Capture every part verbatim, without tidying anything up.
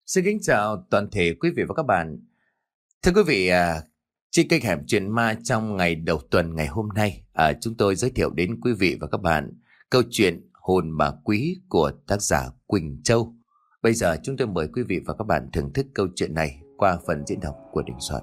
Xin kính chào toàn thể quý vị và các bạn. Thưa quý vị, à, trên kênh Hẻm Chuyện Ma trong ngày đầu tuần ngày hôm nay, à, chúng tôi giới thiệu đến quý vị và các bạn câu chuyện Hồn Bà Quý của tác giả Quỳnh Châu. Bây giờ chúng tôi mời quý vị và các bạn thưởng thức câu chuyện này qua phần diễn đọc của Đình Soạn.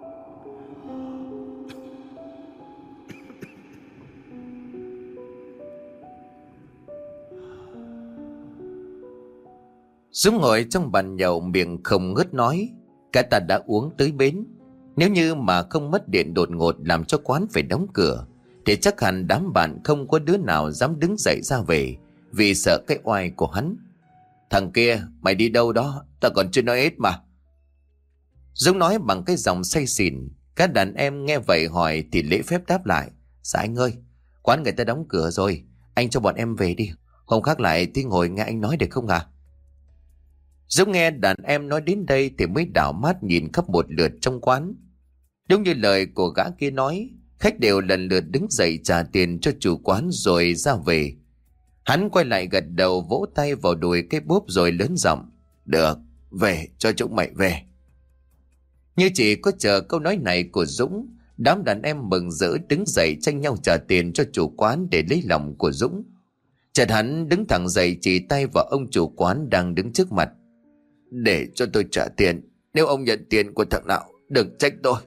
Dũng ngồi trong bàn nhậu, miệng không ngớt nói. Cả ta đã uống tới bến. Nếu như mà không mất điện đột ngột làm cho quán phải đóng cửa, thì chắc hẳn đám bạn không có đứa nào dám đứng dậy ra về, vì sợ cái oai của hắn. Thằng kia, mày đi đâu đó? Ta còn chưa nói hết mà. Dũng nói bằng cái giọng say xỉn. Các đàn em nghe vậy hỏi thì lễ phép đáp lại. Dạ anh ơi, quán người ta đóng cửa rồi, anh cho bọn em về đi. Hôm khác lại thì ngồi nghe anh nói được không à? Dũng nghe đàn em nói đến đây thì mới đảo mắt nhìn khắp một lượt trong quán. Đúng như lời của gã kia nói, khách đều lần lượt đứng dậy trả tiền cho chủ quán rồi ra về. Hắn quay lại gật đầu, vỗ tay vào đùi cái bốp rồi lớn giọng. Được, về, cho chúng mày về. Như chỉ có chờ câu nói này của Dũng, đám đàn em mừng rỡ đứng dậy tranh nhau trả tiền cho chủ quán để lấy lòng của Dũng. Chợt hắn đứng thẳng dậy chỉ tay vào ông chủ quán đang đứng trước mặt. Để cho tôi trả tiền. Nếu ông nhận tiền của thằng nào, đừng trách tôi.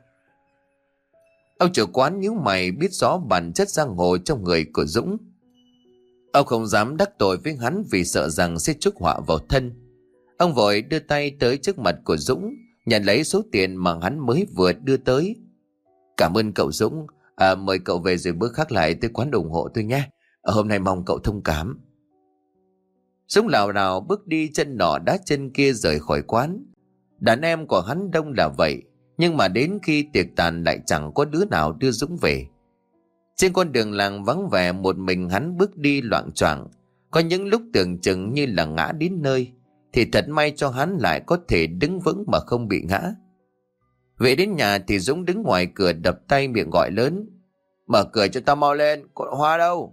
Ông chủ quán nhíu mày, biết rõ bản chất giang hồ trong người của Dũng. Ông không dám đắc tội với hắn vì sợ rằng sẽ chuốc họa vào thân. Ông vội đưa tay tới trước mặt của Dũng, nhận lấy số tiền mà hắn mới vừa đưa tới. Cảm ơn cậu Dũng, à, mời cậu về rồi bữa khác lại tới quán ủng hộ tôi nhé. Hôm nay mong cậu thông cảm. Dũng lảo đảo bước đi, chân nọ đá chân kia rời khỏi quán. Đàn em của hắn đông là vậy, nhưng mà đến khi tiệc tàn lại chẳng có đứa nào đưa Dũng về. Trên con đường làng vắng vẻ, một mình hắn bước đi loạng choạng. Có những lúc tưởng chừng như là ngã đến nơi, thì thật may cho hắn lại có thể đứng vững mà không bị ngã. Về đến nhà thì Dũng đứng ngoài cửa đập tay miệng gọi lớn. Mở cửa cho tao mau lên, còn Hoa đâu?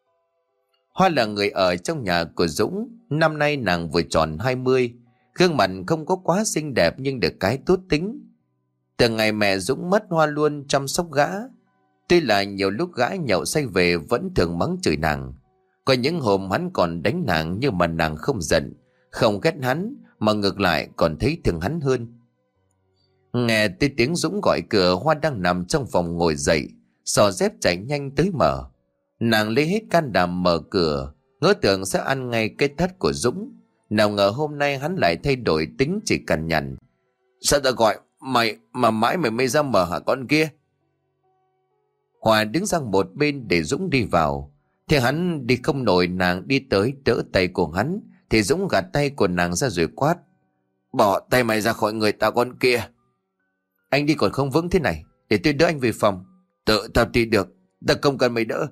Hoa là người ở trong nhà của Dũng. Năm nay nàng vừa tròn hai mươi, gương mặt không có quá xinh đẹp nhưng được cái tốt tính. Từ ngày mẹ Dũng mất, Hoa luôn chăm sóc gã. Tuy là nhiều lúc gã nhậu say về vẫn thường mắng chửi nàng. Có những hôm hắn còn đánh nàng, nhưng mà nàng không giận, không ghét hắn, mà ngược lại còn thấy thương hắn hơn. Nghe tới tiếng Dũng gọi cửa, Hoa đang nằm trong phòng ngồi dậy, xò dép chạy nhanh tới mở. Nàng lấy hết can đảm mở cửa, ngỡ tưởng sẽ ăn ngay cái thắt của Dũng. Nào ngờ hôm nay hắn lại thay đổi tính chỉ cằn nhằn. Sao ta gọi mày mà mãi mày mới ra mở hả con kia? Hòa đứng sang một bên để Dũng đi vào. Thì hắn đi không nổi, nàng đi tới đỡ tay của hắn, thì Dũng gạt tay của nàng ra rồi quát. Bỏ tay mày ra khỏi người ta con kia. Anh đi còn không vững thế này, để tôi đỡ anh về phòng. Tự tao đi được, ta không cần mày đỡ.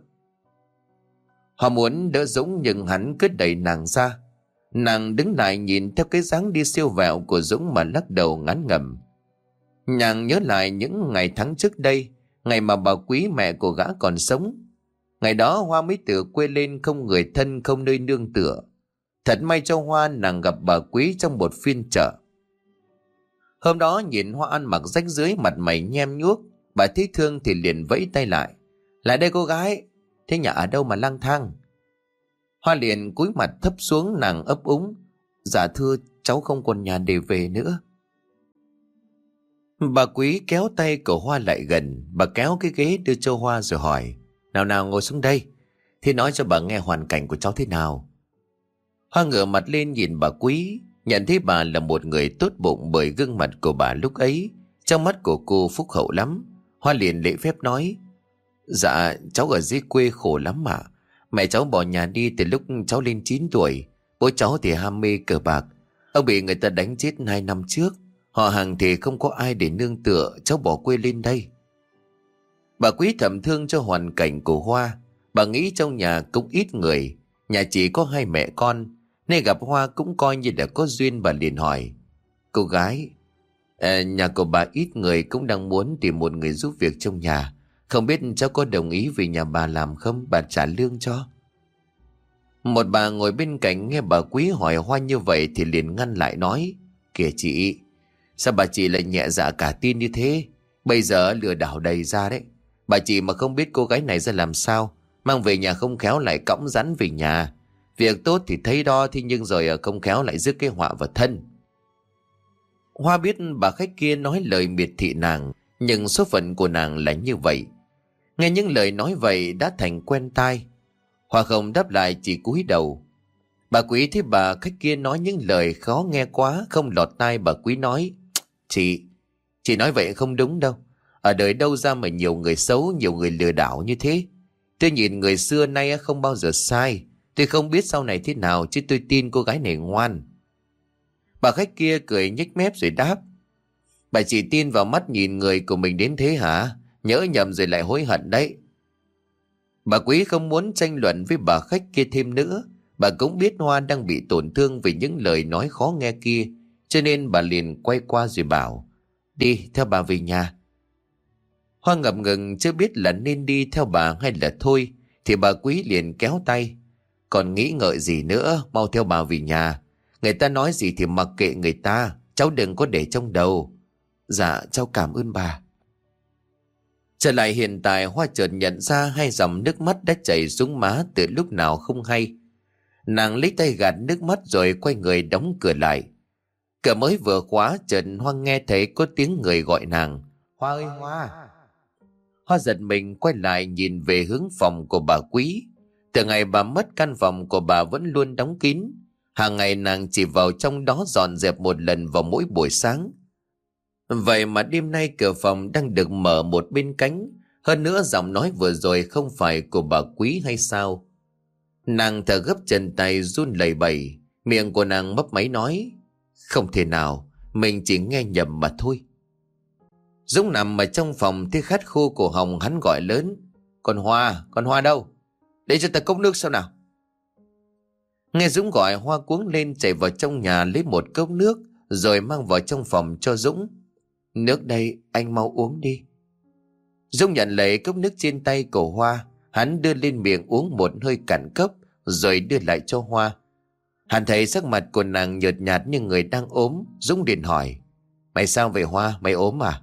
Họ muốn đỡ Dũng nhưng hắn cứ đẩy nàng ra. Nàng đứng lại nhìn theo cái dáng đi siêu vẹo của Dũng mà lắc đầu ngán ngẩm. Nàng nhớ lại những ngày tháng trước đây, ngày mà bà Quý mẹ của gã còn sống. Ngày đó Hoa mới từ quê lên, không người thân, không nơi nương tựa. Thật may cho Hoa, nàng gặp bà Quý trong một phiên chợ. Hôm đó nhìn Hoa ăn mặc rách rưới, mặt mày nhem nhuốc, bà thấy thương thì liền vẫy tay lại. Lại đây cô gái, thế nhà ở đâu mà lang thang? Hoa liền cúi mặt thấp xuống, nàng ấp úng. Dạ thưa, cháu không còn nhà để về nữa. Bà Quý kéo tay của Hoa lại gần, bà kéo cái ghế đưa cho Hoa rồi hỏi. Nào nào ngồi xuống đây, thì nói cho bà nghe hoàn cảnh của cháu thế nào. Hoa ngửa mặt lên nhìn bà Quý, nhận thấy bà là một người tốt bụng bởi gương mặt của bà lúc ấy. Trong mắt của cô phúc hậu lắm. Hoa liền lễ phép nói. Dạ cháu ở dưới quê khổ lắm mà. Mẹ cháu bỏ nhà đi từ lúc cháu lên chín tuổi. Bố cháu thì ham mê cờ bạc. Ông bị người ta đánh chết hai năm trước. Họ hàng thì không có ai để nương tựa, cháu bỏ quê lên đây. Bà Quý thầm thương cho hoàn cảnh của Hoa. Bà nghĩ trong nhà cũng ít người, nhà chỉ có hai mẹ con, nên gặp Hoa cũng coi như là có duyên. Bà liền hỏi. Cô gái, à, nhà của bà ít người, cũng đang muốn tìm một người giúp việc trong nhà. Không biết cháu có đồng ý về nhà bà làm không, bà trả lương cho. Một bà ngồi bên cạnh nghe bà Quý hỏi Hoa như vậy thì liền ngăn lại nói. Kìa chị, sao bà chị lại nhẹ dạ cả tin như thế? Bây giờ lừa đảo đầy ra đấy. Bà chị mà không biết cô gái này ra làm sao, mang về nhà không khéo lại cõng rắn về nhà. Việc tốt thì thấy đo, thì nhưng rồi không khéo lại rước cái họa vào thân. Hoa biết bà khách kia nói lời miệt thị nàng, nhưng số phận của nàng là như vậy. Nghe những lời nói vậy đã thành quen tai. Hoa không đáp lại, chỉ cúi đầu. Bà Quý thấy bà khách kia nói những lời khó nghe quá, không lọt tai. Bà Quý nói: Chị, chị nói vậy không đúng đâu. Ở đời đâu ra mà nhiều người xấu, nhiều người lừa đảo như thế. Tôi nhìn người xưa nay không bao giờ sai. Tôi không biết sau này thế nào, chứ tôi tin cô gái này ngoan. Bà khách kia cười nhếch mép rồi đáp: Bà chỉ tin vào mắt nhìn người của mình đến thế hả? Nhỡ nhầm rồi lại hối hận đấy. Bà Quý không muốn tranh luận với bà khách kia thêm nữa. Bà cũng biết Hoa đang bị tổn thương vì những lời nói khó nghe kia, cho nên bà liền quay qua rồi bảo: Đi theo bà về nhà. Hoa ngập ngừng chưa biết là nên đi theo bà hay là thôi, thì bà Quý liền kéo tay: Còn nghĩ ngợi gì nữa, mau theo bà về nhà. Người ta nói gì thì mặc kệ người ta, cháu đừng có để trong đầu. Dạ cháu cảm ơn bà. Trở lại hiện tại, Hoa chợt nhận ra hai dòng nước mắt đã chảy xuống má từ lúc nào không hay. Nàng lấy tay gạt nước mắt rồi quay người đóng cửa lại. Cửa mới vừa khóa, chợt Hoa nghe thấy có tiếng người gọi nàng: Hoa ơi Hoa. Hoa giật mình quay lại nhìn về hướng phòng của bà Quý. Từ ngày bà mất, căn phòng của bà vẫn luôn đóng kín. Hàng ngày nàng chỉ vào trong đó dọn dẹp một lần vào mỗi buổi sáng. Vậy mà đêm nay cửa phòng đang được mở một bên cánh. Hơn nữa giọng nói vừa rồi không phải của bà Quý hay sao? Nàng thở gấp, chân tay run lẩy bẩy. Miệng của nàng mấp máy nói: Không thể nào, mình chỉ nghe nhầm mà thôi. Dũng nằm ở trong phòng thấy khát khô cổ họng, hắn gọi lớn: Con Hoa, con Hoa đâu? Để cho ta cốc nước sao nào. Nghe Dũng gọi, Hoa cuống lên chạy vào trong nhà lấy một cốc nước, rồi mang vào trong phòng cho Dũng. Nước đây, anh mau uống đi. Dũng nhận lấy cốc nước trên tay của Hoa. Hắn đưa lên miệng uống một hơi cạn cốc, rồi đưa lại cho Hoa. Hắn thấy sắc mặt của nàng nhợt nhạt như người đang ốm. Dũng liền hỏi: Mày sao vậy Hoa, mày ốm à?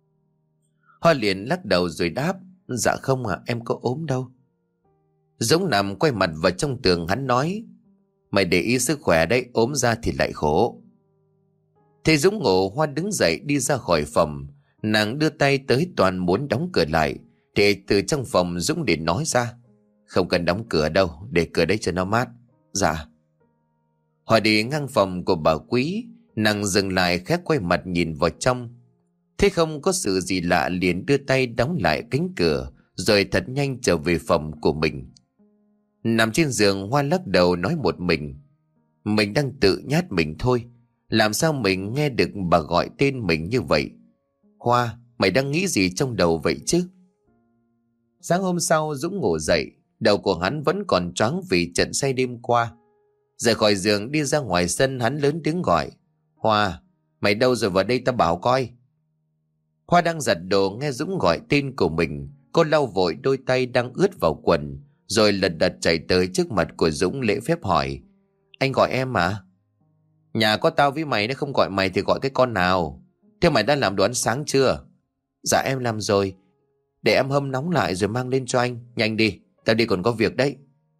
Hoa liền lắc đầu rồi đáp: Dạ không à, em có ốm đâu. Dũng nằm quay mặt vào trong tường, hắn nói: Mày để ý sức khỏe đấy, ốm ra thì lại khổ. Thế Dũng ngộ, Hoa đứng dậy đi ra khỏi phòng. Nàng đưa tay tới toàn muốn đóng cửa lại, thì từ trong phòng Dũng liền nói ra: Không cần đóng cửa đâu, để cửa đấy cho nó mát. Dạ. Hoa đi ngang phòng của bà Quý. Nàng dừng lại, khẽ quay mặt nhìn vào trong. Thế không có sự gì lạ, liền đưa tay đóng lại cánh cửa, rồi thật nhanh trở về phòng của mình. Nằm trên giường, Hoa lắc đầu nói một mình: Mình đang tự nhát mình thôi. Làm sao mình nghe được bà gọi tên mình như vậy? Hoa, mày đang nghĩ gì trong đầu vậy chứ? Sáng hôm sau, Dũng ngủ dậy. Đầu của hắn vẫn còn choáng vì trận say đêm qua. Rời khỏi giường đi ra ngoài sân, hắn lớn tiếng gọi: Hoa, mày đâu rồi, vào đây ta bảo coi. Hoa đang giặt đồ, nghe Dũng gọi tên của mình. Cô lau vội đôi tay đang ướt vào quần, rồi lật đật chạy tới trước mặt của Dũng lễ phép hỏi: Anh gọi em à? Nhà có tao với mày, nó không gọi mày thì gọi cái con nào? Thế mày đã làm đồ ăn sáng chưa? Dạ em làm rồi. Để em hâm nóng lại rồi mang lên cho anh. Nhanh đi, tao đi còn có việc đấy.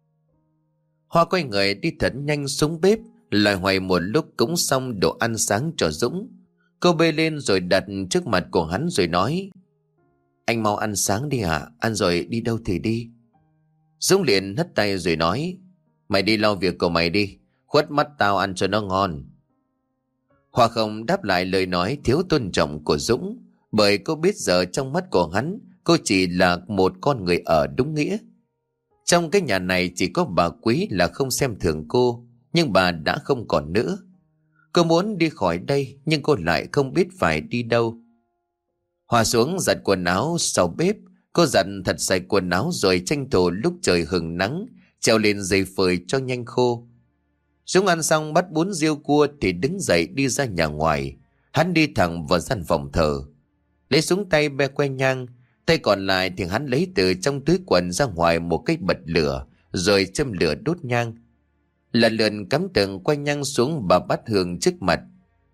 Hoa quay người đi thật nhanh xuống bếp, loài hoài một lúc cũng xong đồ ăn sáng cho Dũng. Cô bê lên rồi đặt trước mặt của hắn rồi nói: Anh mau ăn sáng đi hả? Ăn rồi đi đâu thì đi. Dũng liền hất tay rồi nói: Mày đi lo việc của mày đi, khuất mắt tao ăn cho nó ngon. Hoa không đáp lại lời nói thiếu tôn trọng của Dũng, bởi cô biết giờ trong mắt của hắn, cô chỉ là một con người ở đúng nghĩa. Trong cái nhà này chỉ có bà Quý là không xem thường cô, nhưng bà đã không còn nữa. Cô muốn đi khỏi đây, nhưng cô lại không biết phải đi đâu. Hoa xuống giặt quần áo sau bếp. Cô giặt thật sạch quần áo rồi tranh thủ lúc trời hừng nắng treo lên giày phơi cho nhanh khô. Dũng ăn xong bắt bún riêu cua thì đứng dậy đi ra nhà ngoài. Hắn đi thẳng vào gian phòng thờ, lấy súng tay be que nhang, tay còn lại thì hắn lấy từ trong túi quần ra ngoài một cái bật lửa, rồi châm lửa đốt nhang. Lần lượt cắm từng que nhang xuống bà bát hương trước mặt.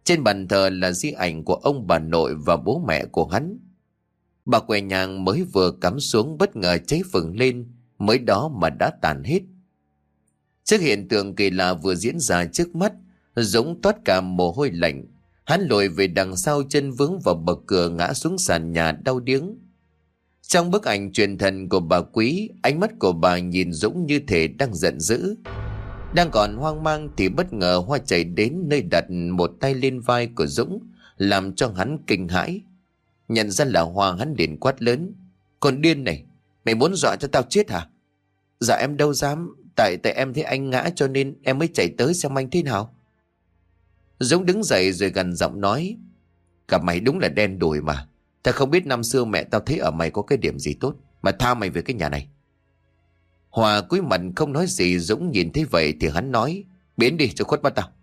Trên bàn thờ là di ảnh của ông bà nội và bố mẹ của hắn. Bà quầy nhang mới vừa cắm xuống bất ngờ cháy phừng lên, mới đó mà đã tàn hết. Trước hiện tượng kỳ lạ vừa diễn ra trước mắt, Dũng toát cả mồ hôi lạnh. Hắn lùi về đằng sau, chân vướng vào bậc cửa, ngã xuống sàn nhà đau điếng. Trong bức ảnh truyền thần của bà Quý, ánh mắt của bà nhìn Dũng như thể đang giận dữ. Đang còn hoang mang thì bất ngờ Hoa chạy đến nơi, đặt một tay lên vai của Dũng, làm cho hắn kinh hãi. Nhận ra là Hoa, hắn liền quát lớn: "Con điên này, mày muốn dọa cho tao chết hả?" "Dạ em đâu dám, tại tại em thấy anh ngã cho nên em mới chạy tới xem anh thế nào." Dũng đứng dậy rồi gằn giọng nói: "Cả mày đúng là đen đủi mà. Tao không biết năm xưa mẹ tao thấy ở mày có cái điểm gì tốt mà tha mày về cái nhà này." Hòa cúi mặt không nói gì. Dũng nhìn thấy vậy thì hắn nói: "Biến đi cho khuất mắt tao."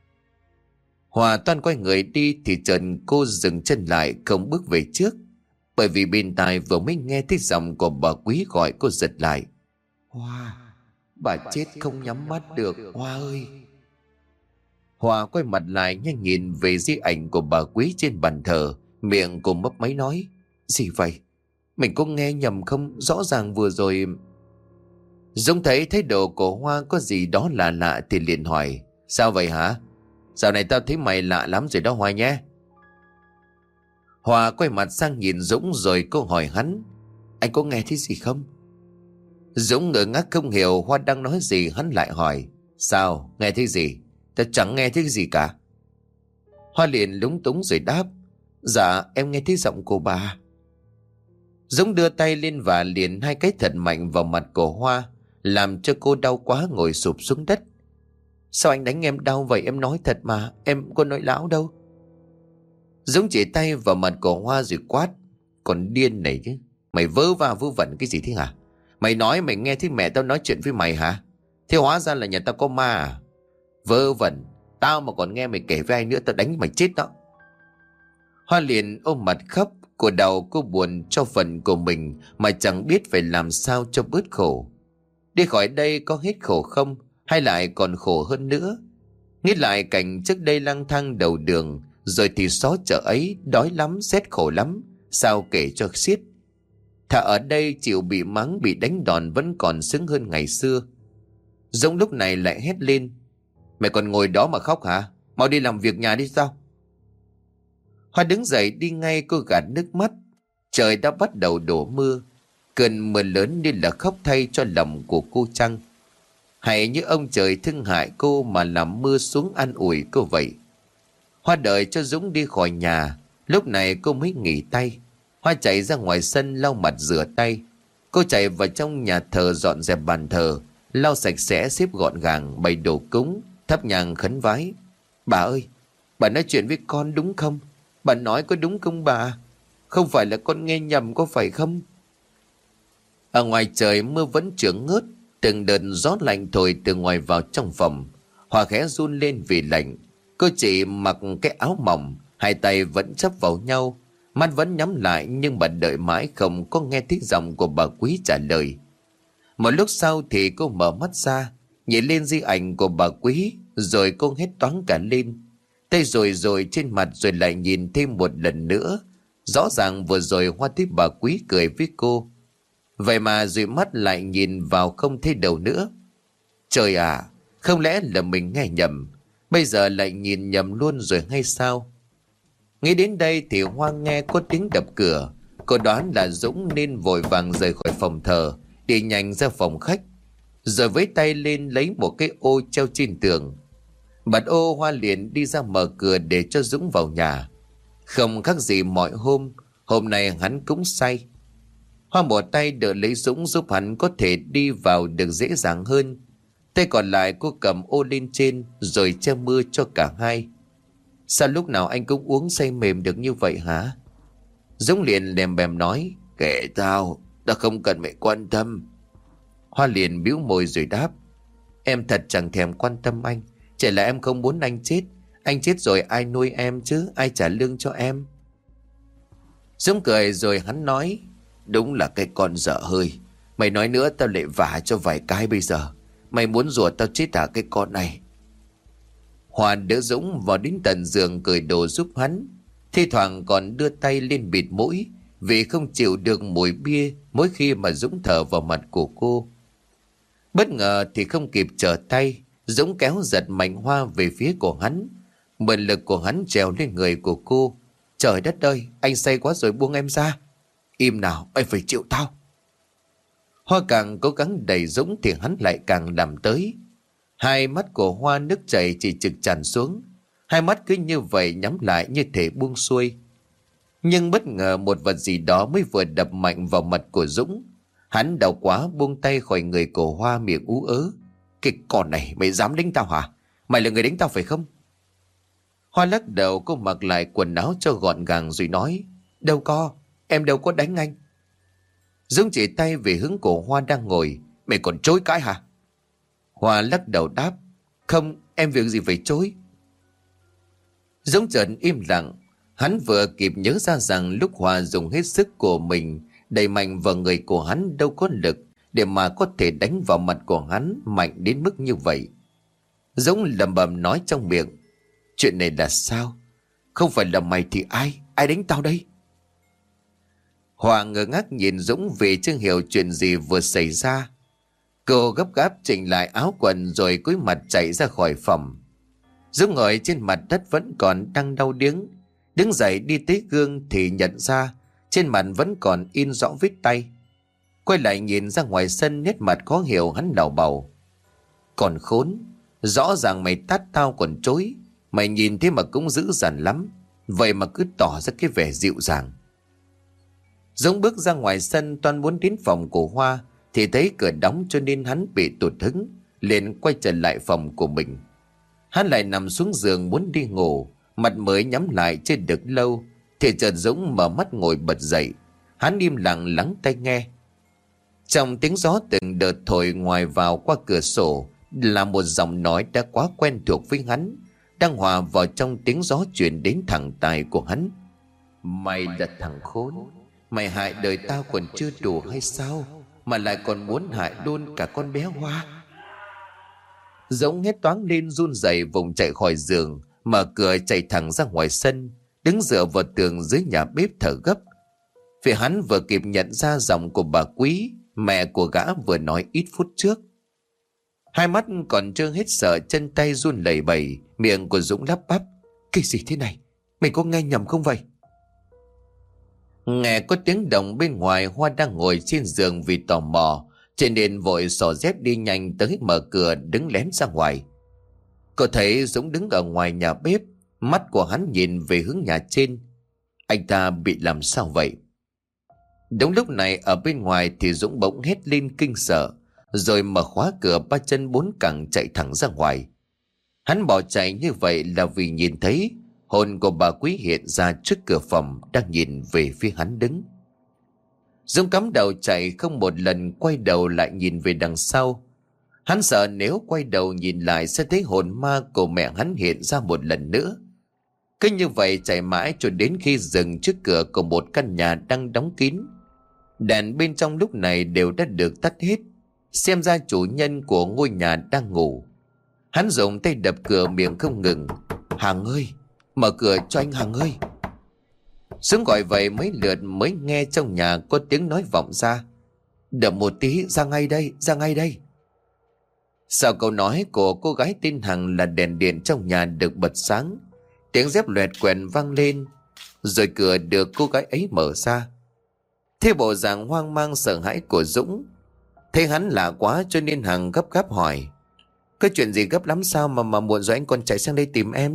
Hòa toan quay người đi thì chợt cô dừng chân lại, không bước về trước, bởi vì bên tai vừa mới nghe thấy giọng của bà Quý gọi cô giật lại: "Hoa, bà chết không nhắm mắt được, Hoa ơi." Hòa quay mặt lại nhanh nhìn về di ảnh của bà Quý trên bàn thờ, miệng cô mấp máy nói: "Gì vậy? Mình có nghe nhầm không? Rõ ràng vừa rồi..." Dũng thấy thái độ của Hoa có gì đó lạ lạ thì liền hỏi: "Sao vậy hả? Dạo này tao thấy mày lạ lắm rồi đó Hoa nhé." Hoa quay mặt sang nhìn Dũng rồi cô hỏi hắn: "Anh có nghe thấy gì không?" Dũng ngơ ngác không hiểu Hoa đang nói gì. Hắn lại hỏi: "Sao? Nghe thấy gì? Tao chẳng nghe thấy gì cả." Hoa liền lúng túng rồi đáp: "Dạ em nghe thấy giọng của bà." Dũng đưa tay lên và liền hai cái thật mạnh vào mặt của Hoa, làm cho cô đau quá ngồi sụp xuống đất. "Sao anh đánh em đau vậy? Em nói thật mà, em có nói láo đâu." Dũng chỉ tay vào mặt của Hoa rồi quát: "Còn điên này chứ, mày vớ va vớ vẩn cái gì thế hả? Mày nói mày nghe thấy mẹ tao nói chuyện với mày hả? Thế hóa ra là nhà tao có ma à? Vớ vẩn, tao mà còn nghe mày kể với ai nữa tao đánh mày chết đó." Hoa liền ôm mặt khóc. Cô đau, cô buồn cho phần của mình mà chẳng biết phải làm sao cho bớt khổ. Đi khỏi đây có hết khổ không, hay lại còn khổ hơn nữa? Nghĩ lại cảnh trước đây lang thang đầu đường, rồi thì xó chợ ấy, đói lắm, rét khổ lắm, sao kể cho xiết. Thà ở đây chịu bị mắng, bị đánh đòn vẫn còn sướng hơn ngày xưa. Dũng lúc này lại hét lên: "Mày còn ngồi đó mà khóc hả? Mau đi làm việc nhà đi sao?" Hoa đứng dậy đi ngay, cô gạt nước mắt. Trời đã bắt đầu đổ mưa. Cơn mưa lớn như là khóc thay cho lòng của cô chăng? Hay như ông trời thương hại cô mà làm mưa xuống an ủi cô vậy? Hoa đợi cho Dũng đi khỏi nhà, lúc này cô mới nghỉ tay. Hoa chạy ra ngoài sân lau mặt rửa tay. Cô chạy vào trong nhà thờ dọn dẹp bàn thờ, lau sạch sẽ xếp gọn gàng, bày đồ cúng, thắp nhang khấn vái. "Bà ơi, bà nói chuyện với con đúng không? Bà nói có đúng không bà? Không phải là con nghe nhầm có phải không?" Ở ngoài trời mưa vẫn chưa ngớt, từng đợt gió lạnh thổi từ ngoài vào trong phòng. Hoa khẽ run lên vì lạnh. Cô chỉ mặc cái áo mỏng, hai tay vẫn chắp vào nhau, mắt vẫn nhắm lại, nhưng bà đợi mãi không có nghe tiếng giọng của bà Quý trả lời. Một lúc sau thì cô mở mắt ra, nhìn lên di ảnh của bà Quý, rồi cô hét toáng cả lên. Tay rồi rồi trên mặt, rồi lại nhìn thêm một lần nữa. Rõ ràng vừa rồi Hoa thấy bà Quý cười với cô, vậy mà dụi mắt lại nhìn vào không thấy đầu nữa. Trời à, không lẽ là mình nghe nhầm? Bây giờ lại nhìn nhầm luôn rồi hay sao? Nghĩ đến đây thì Hoa nghe có tiếng đập cửa. Cô đoán là Dũng nên vội vàng rời khỏi phòng thờ, đi nhanh ra phòng khách, rồi với tay lên lấy một cái ô treo trên tường. Bật ô, Hoa liền đi ra mở cửa để cho Dũng vào nhà. Không khác gì mọi hôm, hôm nay hắn cũng say. Hoa một tay đỡ lấy Dũng giúp hắn có thể đi vào được dễ dàng hơn. Tay còn lại cô cầm ô lên trên rồi che mưa cho cả hai. "Sao lúc nào anh cũng uống say mềm được như vậy hả?" Dũng liền lèm bèm nói: "Kệ tao, tao không cần mày quan tâm." Hoa liền bĩu môi rồi đáp: "Em thật chẳng thèm quan tâm anh, chỉ là em không muốn anh chết. Anh chết rồi ai nuôi em chứ, ai trả lương cho em?" Dũng cười rồi hắn nói: "Đúng là cái con dở hơi. Mày nói nữa tao lại vả cho vài cái bây giờ. Mày muốn rủa tao chết hả cái con này?" Hoa đỡ Dũng vào đến tận giường cởi đồ giúp hắn, thi thoảng còn đưa tay lên bịt mũi vì không chịu được mùi bia mỗi khi mà Dũng thở vào mặt của cô. Bất ngờ thì không kịp trở tay, Dũng kéo giật mạnh Hoa về phía của hắn, mượn lực của hắn trèo lên người của cô. Trời đất ơi, anh say quá rồi, buông em ra. Im nào, anh phải chịu tao. Hoa càng cố gắng đẩy Dũng thì hắn lại càng làm tới. Hai mắt của Hoa nước chảy chỉ trực tràn xuống, hai mắt cứ như vậy nhắm lại như thể buông xuôi. Nhưng bất ngờ một vật gì đó mới vừa đập mạnh vào mặt của Dũng. Hắn đau quá buông tay khỏi người của Hoa, miệng ú ớ. Cái con này mày dám đánh tao hả? Mày là người đánh tao phải không? Hoa lắc đầu, cô mặc lại quần áo cho gọn gàng rồi nói. Đâu có, em đâu có đánh anh. Dũng chỉ tay về hướng của Hoa đang ngồi. Mày còn chối cãi hả? Hoa lắc đầu đáp. Không, em việc gì phải chối. Dũng chợt im lặng. Hắn vừa kịp nhớ ra rằng lúc Hoa dùng hết sức của mình đẩy mạnh vào người của hắn đâu có lực để mà có thể đánh vào mặt của hắn mạnh đến mức như vậy. Dũng lẩm bẩm nói trong miệng. Chuyện này là sao? Không phải là mày thì ai? Ai đánh tao đây? Hoa ngơ ngác nhìn Dũng vì chưa hiểu chuyện gì vừa xảy ra. Cô gấp gáp chỉnh lại áo quần rồi cúi mặt chạy ra khỏi phòng. Dũng ngồi trên mặt đất vẫn còn đang đau điếng. Đứng dậy đi tới gương thì nhận ra trên mặt vẫn còn in rõ vết tay. Quay lại nhìn ra ngoài sân, nét mặt khó hiểu, hắn lảo bầu. Còn khốn, rõ ràng mày tát tao còn chối. Mày nhìn thế mà cũng dữ dằn lắm, vậy mà cứ tỏ ra cái vẻ dịu dàng. Dũng bước ra ngoài sân toan muốn đến phòng của Hoa thì thấy cửa đóng cho nên hắn bị tụt hứng, liền quay trở lại phòng của mình. Hắn lại nằm xuống giường muốn đi ngủ, mặt mới nhắm lại chưa được lâu thì chợt Dũng mở mắt ngồi bật dậy. Hắn im lặng lắng tai nghe. Trong tiếng gió từng đợt thổi ngoài vào qua cửa sổ là một giọng nói đã quá quen thuộc với hắn, đang hòa vào trong tiếng gió truyền đến thẳng tai của hắn. Mày là thằng khốn, mày hại đời tao còn chưa đủ hay sao, mà lại còn muốn hại luôn cả con bé Hoa. Dũng hét toáng lên run rẩy vùng chạy khỏi giường, mở cửa chạy thẳng ra ngoài sân, đứng dựa vào tường dưới nhà bếp thở gấp. Vì hắn vừa kịp nhận ra giọng của bà Quý, mẹ của gã vừa nói ít phút trước. Hai mắt còn trơ hết sợ, chân tay run lẩy bẩy, miệng của Dũng lắp bắp. Cái gì thế này? Mày có nghe nhầm không vậy? Nghe có tiếng động bên ngoài, Hoa đang ngồi trên giường vì tò mò, cho nên vội xỏ dép đi nhanh tới mở cửa đứng lén ra ngoài. Cô thấy Dũng đứng ở ngoài nhà bếp, mắt của hắn nhìn về hướng nhà trên. Anh ta bị làm sao vậy? Đúng lúc này ở bên ngoài thì Dũng bỗng hét lên kinh sợ, rồi mở khóa cửa ba chân bốn cẳng chạy thẳng ra ngoài. Hắn bỏ chạy như vậy là vì nhìn thấy hồn của bà Quý hiện ra trước cửa phòng đang nhìn về phía hắn đứng. Dũng cắm đầu chạy, không một lần quay đầu lại nhìn về đằng sau. Hắn sợ nếu quay đầu nhìn lại sẽ thấy hồn ma của mẹ hắn hiện ra một lần nữa. Cứ như vậy chạy mãi cho đến khi dừng trước cửa của một căn nhà đang đóng kín. Đèn bên trong lúc này đều đã được tắt hết, xem ra chủ nhân của ngôi nhà đang ngủ. Hắn dùng tay đập cửa miệng không ngừng. Hằng ơi, mở cửa cho anh Hằng ơi. Dũng gọi vậy mấy lượt mới nghe trong nhà có tiếng nói vọng ra. Đợi một tí, ra ngay đây, ra ngay đây. Sau câu nói của cô gái tên Hằng là đèn điện trong nhà được bật sáng. Tiếng dép loẹt quẹt vang lên, rồi cửa được cô gái ấy mở ra. Thế bộ dạng hoang mang sợ hãi của Dũng, thấy hắn lạ quá cho nên Hằng gấp gáp hỏi. Có chuyện gì gấp lắm sao mà mà muộn rồi anh còn chạy sang đây tìm em?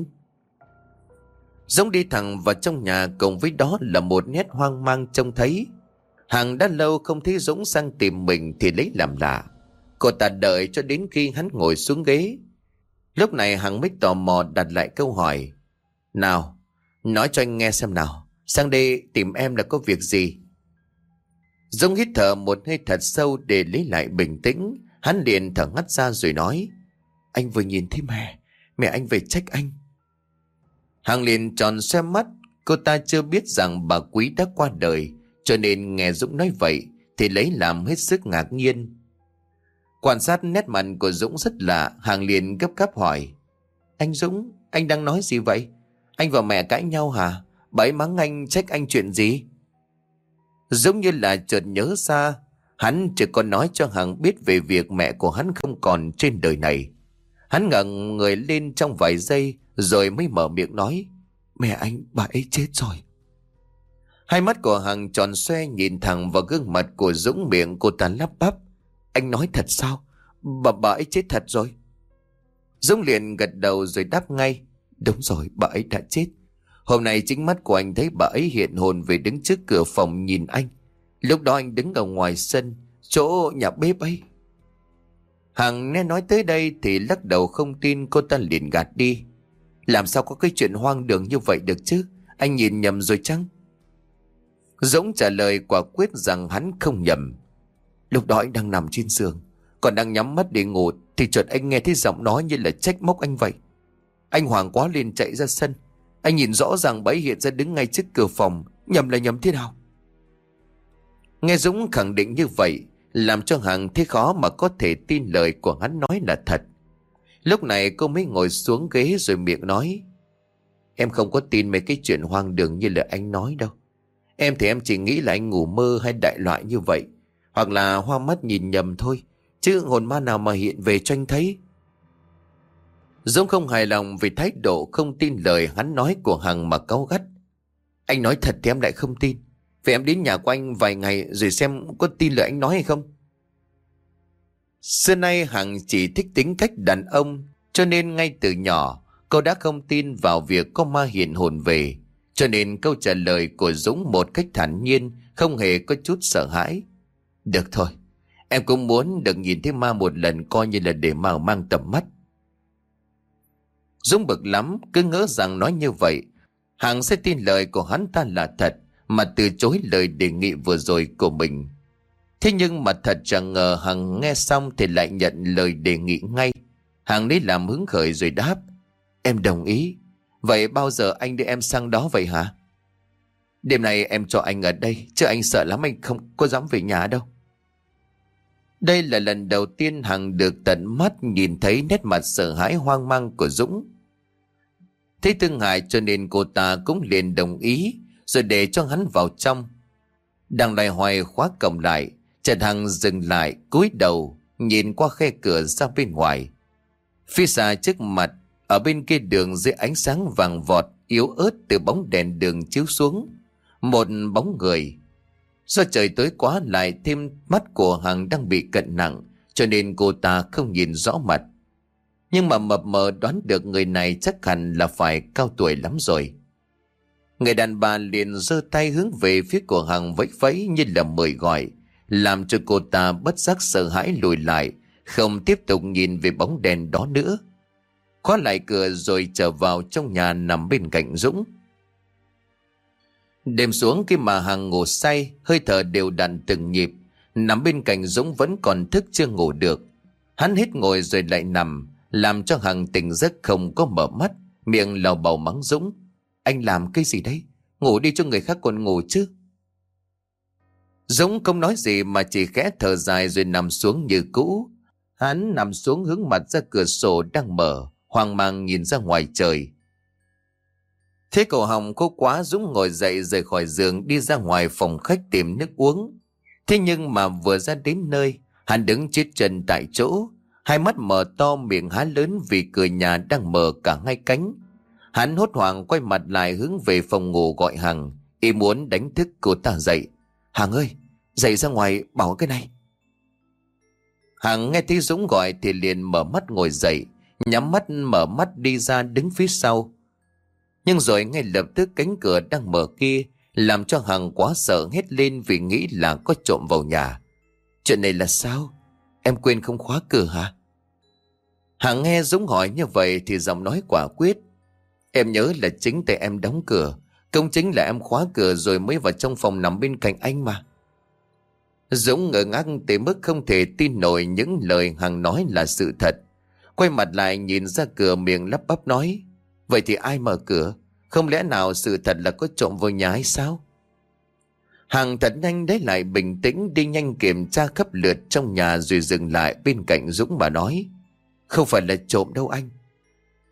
Dũng đi thẳng vào trong nhà, cùng với đó là một nét hoang mang trông thấy. Hằng đã lâu không thấy Dũng sang tìm mình thì lấy làm lạ. Cô ta đợi cho đến khi hắn ngồi xuống ghế. Lúc này Hằng mới tò mò đặt lại câu hỏi. Nào, nói cho anh nghe xem nào, sang đây tìm em là có việc gì? Dũng hít thở một hơi thật sâu để lấy lại bình tĩnh. Hắn liền thở ngắt ra rồi nói. Anh vừa nhìn thấy mẹ, mẹ anh về trách anh. Hằng liền tròn xoe mắt. Cô ta chưa biết rằng bà Quý đã qua đời, cho nên nghe Dũng nói vậy thì lấy làm hết sức ngạc nhiên. Quan sát nét mặt của Dũng rất lạ, Hằng liền gấp gáp hỏi. Anh Dũng, Anh đang nói gì vậy? Anh và mẹ cãi nhau hả? Bà ấy mắng anh, trách anh chuyện gì? Giống như là chợt nhớ ra, hắn chỉ còn nói cho Hằng biết về việc mẹ của hắn không còn trên đời này. Hắn ngẩng người lên trong vài giây rồi mới mở miệng nói: Mẹ anh, bà ấy chết rồi. Hai mắt của Hằng tròn xoe nhìn thẳng vào gương mặt của Dũng, miệng cô ta lắp bắp: Anh nói thật sao? Bà, bà ấy chết thật rồi? Dũng liền gật đầu rồi đáp ngay: Đúng rồi, bà ấy đã chết. Hôm nay chính mắt của anh thấy bà ấy hiện hồn về đứng trước cửa phòng nhìn anh. Lúc đó anh đứng ở ngoài sân, chỗ nhà bếp ấy. Hằng nghe nói tới đây thì lắc đầu không tin, cô ta liền gạt đi: Làm sao có cái chuyện hoang đường như vậy được chứ? Anh nhìn nhầm rồi chăng? Dũng trả lời quả quyết rằng hắn không nhầm. Lúc đó anh đang nằm trên giường, còn đang nhắm mắt để ngủ, thì chợt anh nghe thấy giọng nói như là trách móc anh vậy. Anh hoảng quá liền chạy ra sân. Anh nhìn rõ ràng bà ấy hiện ra đứng ngay trước cửa phòng. Nhầm là nhầm thế nào? Nghe Dũng khẳng định như vậy làm cho Hằng thấy khó mà có thể tin lời của hắn nói là thật. Lúc này cô mới ngồi xuống ghế rồi miệng nói: Em không có tin mấy cái chuyện hoang đường như là anh nói đâu. Em thì em chỉ nghĩ là anh ngủ mơ hay đại loại như vậy, hoặc là hoa mắt nhìn nhầm thôi, chứ hồn ma nào mà hiện về cho anh thấy. Dũng không hài lòng vì thái độ không tin lời hắn nói của Hằng mà cáu gắt: Anh nói thật thì em lại không tin. Vậy em đến nhà của anh vài ngày rồi xem có tin lời anh nói hay không. Xưa nay Hằng chỉ thích tính cách đàn ông, cho nên ngay từ nhỏ cô đã không tin vào việc có ma hiện hồn về. Cho nên câu trả lời của Dũng một cách thản nhiên, không hề có chút sợ hãi: Được thôi, em cũng muốn được nhìn thấy ma một lần, coi như là để mà mang tầm mắt. Dũng bực lắm, cứ ngỡ rằng nói như vậy Hằng sẽ tin lời của hắn ta là thật, mà từ chối lời đề nghị vừa rồi của mình. Thế nhưng mà thật chẳng ngờ Hằng nghe xong thì lại nhận lời đề nghị ngay. Hằng lấy làm hứng khởi rồi đáp: Em đồng ý. Vậy bao giờ anh đưa em sang đó vậy hả? Đêm nay em cho anh ở đây, chứ anh sợ lắm, anh không có dám về nhà đâu. Đây là lần đầu tiên Hằng được tận mắt nhìn thấy nét mặt sợ hãi hoang mang của Dũng. Thấy thương hại cho nên cô ta cũng liền đồng ý, rồi để cho hắn vào trong. Đang loay hoay khóa cổng lại, chợt Hằng dừng lại, cúi đầu nhìn qua khe cửa ra bên ngoài. Phía xa trước mặt, ở bên kia đường dưới ánh sáng vàng vọt yếu ớt từ bóng đèn đường chiếu xuống, một bóng người. Do trời tối quá lại thêm mắt của Hằng đang bị cận nặng, cho nên cô ta không nhìn rõ mặt. Nhưng mà mập mờ đoán được người này chắc hẳn là phải cao tuổi lắm rồi. Người đàn bà liền giơ tay hướng về phía của Hằng vẫy vẫy như là mời gọi, làm cho cô ta bất giác sợ hãi lùi lại, không tiếp tục nhìn về bóng đèn đó nữa. Khóa lại cửa rồi trở vào trong nhà nằm bên cạnh Dũng. Đêm xuống khi mà Hằng ngủ say, hơi thở đều đặn từng nhịp, nằm bên cạnh Dũng vẫn còn thức chưa ngủ được. Hắn hết ngồi rồi lại nằm, làm cho Hằng tỉnh giấc không có mở mắt, miệng lầu bầu mắng Dũng: Anh làm cái gì đấy? Ngủ đi cho người khác còn ngủ chứ. Dũng không nói gì mà chỉ khẽ thở dài rồi nằm xuống như cũ. Hắn nằm xuống hướng mặt ra cửa sổ đang mở, hoang mang nhìn ra ngoài trời. Thế cổ họng khô quá, Dũng ngồi dậy rời khỏi giường đi ra ngoài phòng khách tìm nước uống. Thế nhưng mà vừa ra đến nơi, hắn đứng chết chân tại chỗ, hai mắt mở to miệng há lớn vì cửa nhà đang mở cả hai cánh. Hắn hốt hoảng quay mặt lại hướng về phòng ngủ gọi Hằng, ý muốn đánh thức cô ta dậy. Hằng ơi, dậy ra ngoài bảo cái này. Hằng nghe thấy Dũng gọi thì liền mở mắt ngồi dậy, nhắm mắt mở mắt đi ra đứng phía sau. Nhưng rồi ngay lập tức cánh cửa đang mở kia làm cho Hằng quá sợ hét lên vì nghĩ là có trộm vào nhà. Chuyện này là sao? Em quên không khóa cửa hả? Hằng nghe Dũng hỏi như vậy thì giọng nói quả quyết: Em nhớ là chính tay em đóng cửa, công chính là em khóa cửa rồi mới vào trong phòng nằm bên cạnh anh mà. Dũng ngơ ngác tới mức không thể tin nổi những lời Hằng nói là sự thật. Quay mặt lại nhìn ra cửa, miệng lắp bắp nói: Vậy thì ai mở cửa? Không lẽ nào sự thật là có trộm vào nhà hay sao? Hằng thật nhanh lấy lại bình tĩnh, đi nhanh kiểm tra khắp lượt trong nhà rồi dừng lại bên cạnh Dũng mà nói: Không phải là trộm đâu anh.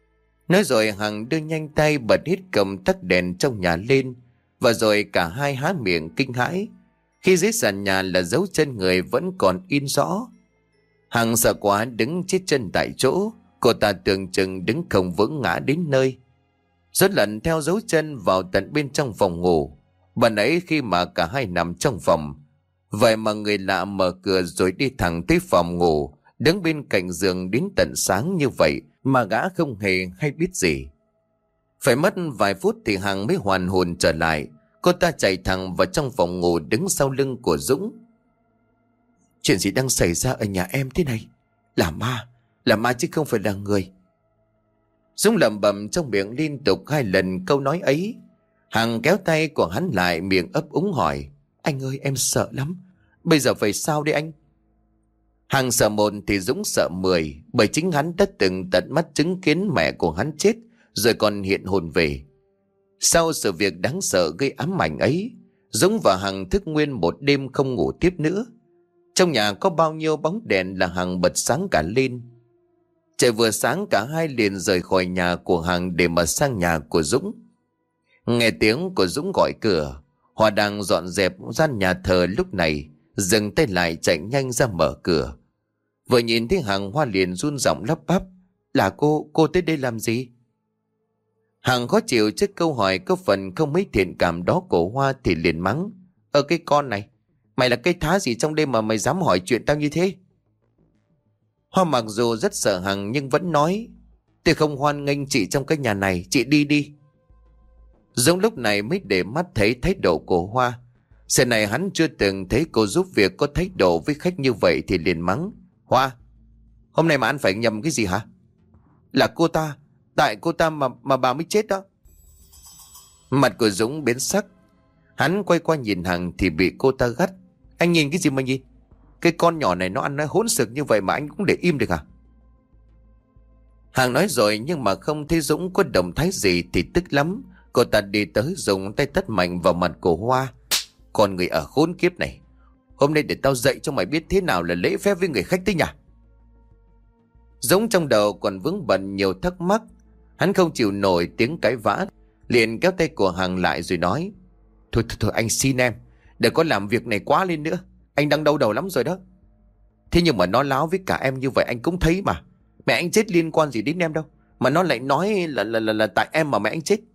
Nói rồi Hằng đưa nhanh tay bật hít cầm tắt đèn trong nhà lên. Và rồi cả hai há miệng kinh hãi khi dưới sàn nhà là dấu chân người vẫn còn in rõ. Hằng sợ quá đứng chết chân tại chỗ. Cô ta tưởng chừng đứng không vững ngã đến nơi. Rốt lần theo dấu chân vào tận bên trong phòng ngủ. Bà nãy khi mà cả hai nằm trong phòng, vậy mà người lạ mở cửa rồi đi thẳng tới phòng ngủ, đứng bên cạnh giường đến tận sáng như vậy mà gã không hề hay biết gì. Phải mất vài phút thì Hằng mới hoàn hồn trở lại. Cô ta chạy thẳng vào trong phòng ngủ đứng sau lưng của Dũng. Chuyện gì đang xảy ra ở nhà em thế này? Là ma, là ma chứ không phải là người. Dũng lẩm bẩm trong miệng liên tục hai lần câu nói ấy. Hằng kéo tay của hắn lại, miệng ấp úng hỏi: Anh ơi, em sợ lắm. Bây giờ phải sao đây anh? Hằng sợ một thì Dũng sợ mười, bởi chính hắn đã từng tận mắt chứng kiến mẹ của hắn chết rồi còn hiện hồn về. Sau sự việc đáng sợ gây ám ảnh ấy, Dũng và Hằng thức nguyên một đêm không ngủ tiếp nữa. Trong nhà có bao nhiêu bóng đèn là Hằng bật sáng cả lên. Trời vừa sáng cả hai liền rời khỏi nhà của Hằng để mà sang nhà của Dũng. Nghe tiếng của Dũng gọi cửa, Hòa đang dọn dẹp gian nhà thờ lúc này dừng tay lại chạy nhanh ra mở cửa. Vừa nhìn thấy Hằng, Hoa liền run giọng lắp bắp: Là cô, cô tới đây làm gì? Hằng khó chịu trước câu hỏi có phần không mấy thiện cảm đó của Hoa thì liền mắng: Ơ cái con này, mày là cái thá gì trong đêm mà mày dám hỏi chuyện tao như thế? Hoa mặc dù rất sợ Hằng nhưng vẫn nói: Tôi không hoan nghênh chị trong cái nhà này, chị đi đi. Dũng lúc này mới để mắt thấy thái độ của Hoa. Xưa này hắn chưa từng thấy cô giúp việc có thái độ với khách như vậy thì liền mắng: Hoa, hôm nay mà anh phải nhầm cái gì hả? Là cô ta, tại cô ta mà mà bà mới chết đó. Mặt của Dũng biến sắc. Hắn quay qua nhìn Hằng thì bị cô ta gắt: Anh nhìn cái gì mà nhìn? Cái con nhỏ này nó ăn nói hỗn xược như vậy mà anh cũng để im được à? Hằng nói rồi nhưng mà không thấy Dũng có động thái gì thì tức lắm. Cô ta đi tới dùng tay tát mạnh vào mặt của Hoa: Con người ở khốn kiếp này, hôm nay để tao dạy cho mày biết thế nào là lễ phép với người khách tới nhà. Dũng trong đầu còn vướng bận nhiều thắc mắc. Hắn không chịu nổi tiếng cãi vã, liền kéo tay của Hằng lại rồi nói: Thôi thôi thôi anh xin em, đừng có làm việc này quá lên nữa. Anh đang đau đầu lắm rồi đó. Thế nhưng mà nó láo với cả em như vậy anh cũng thấy mà. Mẹ anh chết liên quan gì đến em đâu, mà nó lại nói là là là, là tại em mà mẹ anh chết.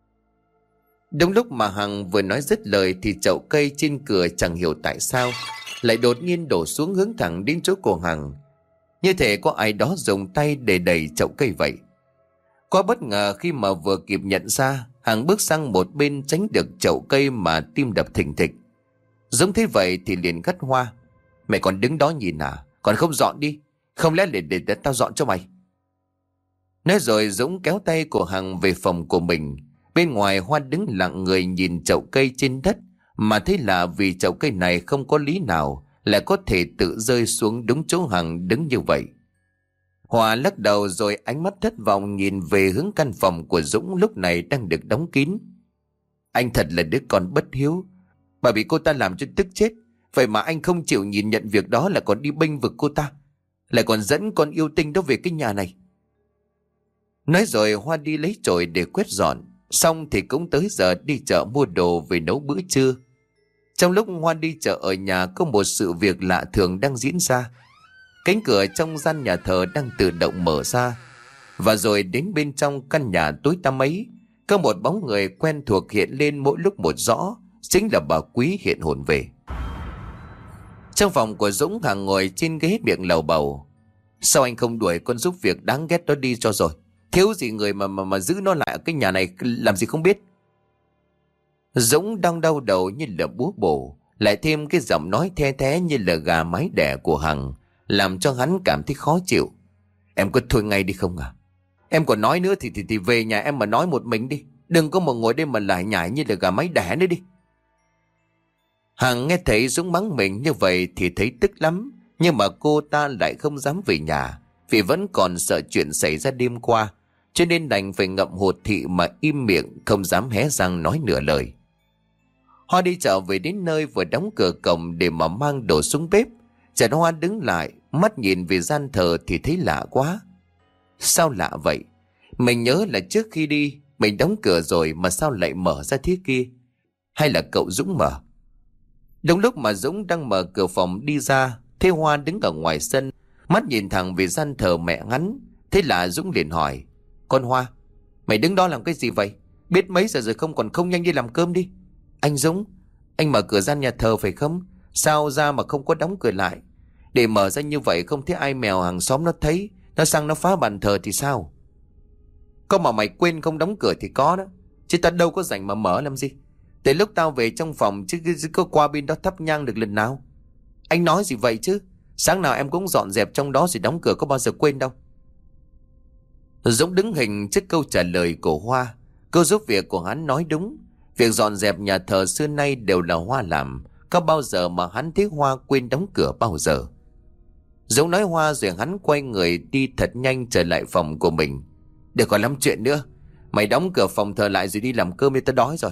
Đúng lúc mà Hằng vừa nói dứt lời thì chậu cây trên cửa chẳng hiểu tại sao lại đột nhiên đổ xuống hướng thẳng đến chỗ của Hằng, như thể có ai đó dùng tay để đẩy chậu cây vậy. Quá bất ngờ khi mà vừa kịp nhận ra, Hằng bước sang một bên tránh được chậu cây mà tim đập thình thịch. Giống thế vậy thì liền gắt Hoa: Mày còn đứng đó nhìn à? Còn không dọn đi? Không lẽ để, để, để tao dọn cho mày? Nói rồi Dũng kéo tay của Hằng về phòng của mình. Bên ngoài Hoa đứng lặng người nhìn chậu cây trên đất, mà thấy là vì chậu cây này không có lý nào lại có thể tự rơi xuống đúng chỗ Hằng đứng như vậy. Hoa lắc đầu rồi ánh mắt thất vọng nhìn về hướng căn phòng của Dũng lúc này đang được đóng kín. Anh thật là đứa con bất hiếu. Bà bị cô ta làm cho tức chết, vậy mà anh không chịu nhìn nhận việc đó là còn đi bênh vực cô ta, lại còn dẫn con yêu tinh đó về cái nhà này. Nói rồi Hoa đi lấy chổi để quét dọn. Xong thì cũng tới giờ đi chợ mua đồ về nấu bữa trưa. Trong lúc Hoa đi chợ ở nhà có một sự việc lạ thường đang diễn ra. Cánh cửa trong gian nhà thờ đang tự động mở ra. Và rồi đến bên trong căn nhà tối tăm ấy, có một bóng người quen thuộc hiện lên mỗi lúc một rõ. Chính là bà Quý hiện hồn về. Trong phòng của Dũng, Hằng ngồi trên ghế miệng lầu bầu: Sao anh không đuổi con giúp việc đáng ghét đó đi cho rồi? Thiếu gì người mà mà mà giữ nó lại ở cái nhà này làm gì không biết. Dũng đang đau đầu như là búa bổ, lại thêm cái giọng nói the thé như là gà mái đẻ của Hằng, làm cho hắn cảm thấy khó chịu. Em cứ thôi ngay đi không à? Em còn nói nữa thì thì thì về nhà em mà nói một mình đi, đừng có mà ngồi đây mà lải nhải như là gà mái đẻ nữa đi. Hằng nghe thấy Dũng mắng mình như vậy thì thấy tức lắm, nhưng mà cô ta lại không dám về nhà vì vẫn còn sợ chuyện xảy ra đêm qua, cho nên đành phải ngậm hột thị mà im miệng, không dám hé răng nói nửa lời. Hoa đi chợ về đến nơi vừa đóng cửa cổng để mà mang đồ xuống bếp. Chợt Hoa đứng lại, mắt nhìn về gian thờ thì thấy lạ quá. Sao lạ vậy? Mình nhớ là trước khi đi mình đóng cửa rồi mà sao lại mở ra thế kia? Hay là cậu Dũng mở? Đúng lúc mà Dũng đang mở cửa phòng đi ra, thấy Hoa đứng ở ngoài sân, mắt nhìn thẳng về gian thờ mẹ hắn. Thế là Dũng liền hỏi: Con Hoa, mày đứng đó làm cái gì vậy? Biết mấy giờ rồi không, còn không nhanh đi làm cơm đi. Anh Dũng, anh mở cửa gian nhà thờ phải không? Sao ra mà không có đóng cửa lại? Để mở ra như vậy không thấy ai mèo hàng xóm nó thấy, nó sang nó phá bàn thờ thì sao? Có mà mày quên không đóng cửa thì có đó, chứ ta đâu có rảnh mà mở làm gì. Tới lúc tao về trong phòng chứ có qua bên đó thắp nhang được lần nào. Anh nói gì vậy chứ? Sáng nào em cũng dọn dẹp trong đó rồi đóng cửa, có bao giờ quên đâu. Dũng đứng hình trước câu trả lời của Hoa. Câu giúp việc của hắn nói đúng. Việc dọn dẹp nhà thờ xưa nay đều là Hoa làm. Có bao giờ mà hắn thấy Hoa quên đóng cửa bao giờ? Dũng nói Hoa rồi hắn quay người đi thật nhanh trở lại phòng của mình. Đừng còn lắm chuyện nữa, mày đóng cửa phòng thờ lại rồi đi làm cơm đi, tao đói rồi.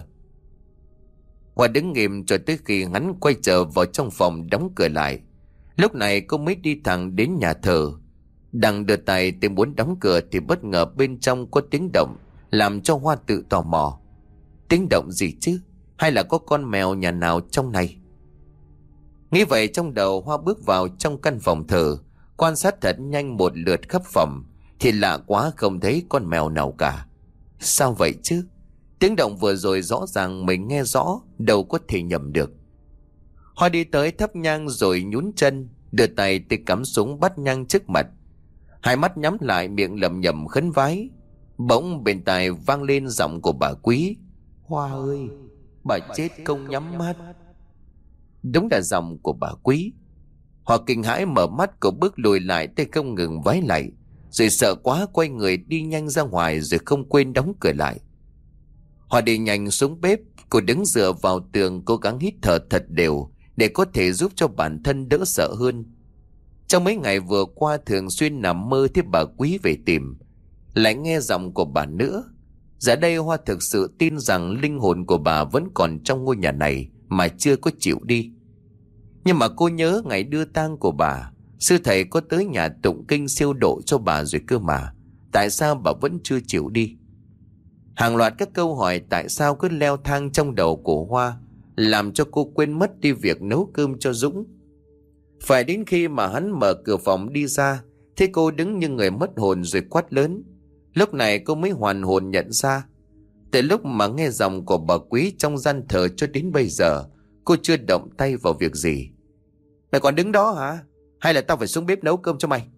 Hoa đứng nghiêm cho tới khi hắn quay trở vào trong phòng đóng cửa lại. Lúc này cô mới đi thẳng đến nhà thờ. Đang đưa tay tìm muốn đóng cửa thì bất ngờ bên trong có tiếng động, làm cho Hoa tự tò mò. Tiếng động gì chứ? Hay là có con mèo nhà nào trong này? Nghĩ vậy trong đầu, Hoa bước vào trong căn phòng thờ, quan sát thật nhanh một lượt khắp phòng, thì lạ quá không thấy con mèo nào cả. Sao vậy chứ? Tiếng động vừa rồi rõ ràng mình nghe rõ, đâu có thể nhầm được. Hoa đi tới thắp nhang rồi nhún chân, đưa tay tới cắm súng bắt nhang trước mặt. Hai mắt nhắm lại, miệng lẩm nhẩm khấn vái. Bỗng bên tai vang lên giọng của bà Quý: Hoa ơi, bà chết không nhắm mắt. Đúng là giọng của bà Quý. Hoa kinh hãi mở mắt, cô bước lùi lại, tay không ngừng vái lại, rồi sợ quá quay người đi nhanh ra ngoài, rồi không quên đóng cửa lại. Hoa đi nhanh xuống bếp, cô đứng dựa vào tường cố gắng hít thở thật đều để có thể giúp cho bản thân đỡ sợ hơn. Trong mấy ngày vừa qua thường xuyên nằm mơ thấy bà Quý về tìm, lại nghe giọng của bà nữa. Giờ đây Hoa thực sự tin rằng linh hồn của bà vẫn còn trong ngôi nhà này mà chưa có chịu đi. Nhưng mà cô nhớ ngày đưa tang của bà, sư thầy có tới nhà tụng kinh siêu độ cho bà rồi cơ mà. Tại sao bà vẫn chưa chịu đi? Hàng loạt các câu hỏi tại sao cứ leo thang trong đầu của Hoa, làm cho cô quên mất đi việc nấu cơm cho Dũng. Phải đến khi mà hắn mở cửa phòng đi ra, thế cô đứng như người mất hồn rồi quát lớn. Lúc này cô mới hoàn hồn nhận ra, từ lúc mà nghe giọng của bà Quý trong gian thờ cho đến bây giờ, cô chưa động tay vào việc gì. Mày còn đứng đó hả? Hay là tao phải xuống bếp nấu cơm cho mày?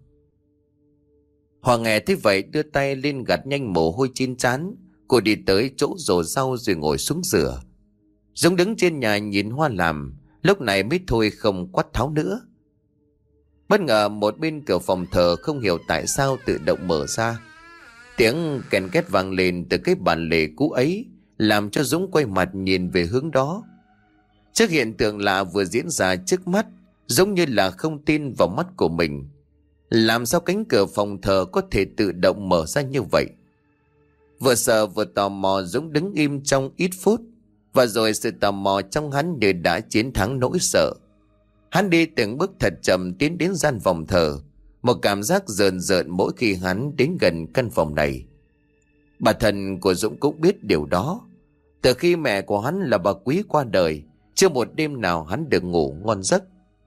Hoa nghe thế vậy đưa tay lên gạt nhanh mồ hôi trên trán. Cô đi tới chỗ rổ rau rồi ngồi xuống rửa. Dũng đứng trên nhà nhìn Hoa làm, lúc này mới thôi không quát tháo nữa. Bất ngờ một bên cửa phòng thờ không hiểu tại sao tự động mở ra. Tiếng kèn két vang lên từ cái bàn lề cũ ấy, làm cho Dũng quay mặt nhìn về hướng đó. Trước hiện tượng lạ vừa diễn ra trước mắt, giống như là không tin vào mắt của mình. Làm sao cánh cửa phòng thờ có thể tự động mở ra như vậy? Vừa sợ vừa tò mò, Dũng đứng im trong ít phút, và rồi sự tò mò trong hắn như đã chiến thắng nỗi sợ. Hắn đi từng bước thật chậm tiến đến gian phòng thờ, một cảm giác rờn rợn mỗi khi hắn đến gần căn phòng này. Bà thân của Dũng cũng biết điều đó. Từ khi mẹ của hắn là bà Quý qua đời, chưa một đêm nào hắn được ngủ ngon giấc.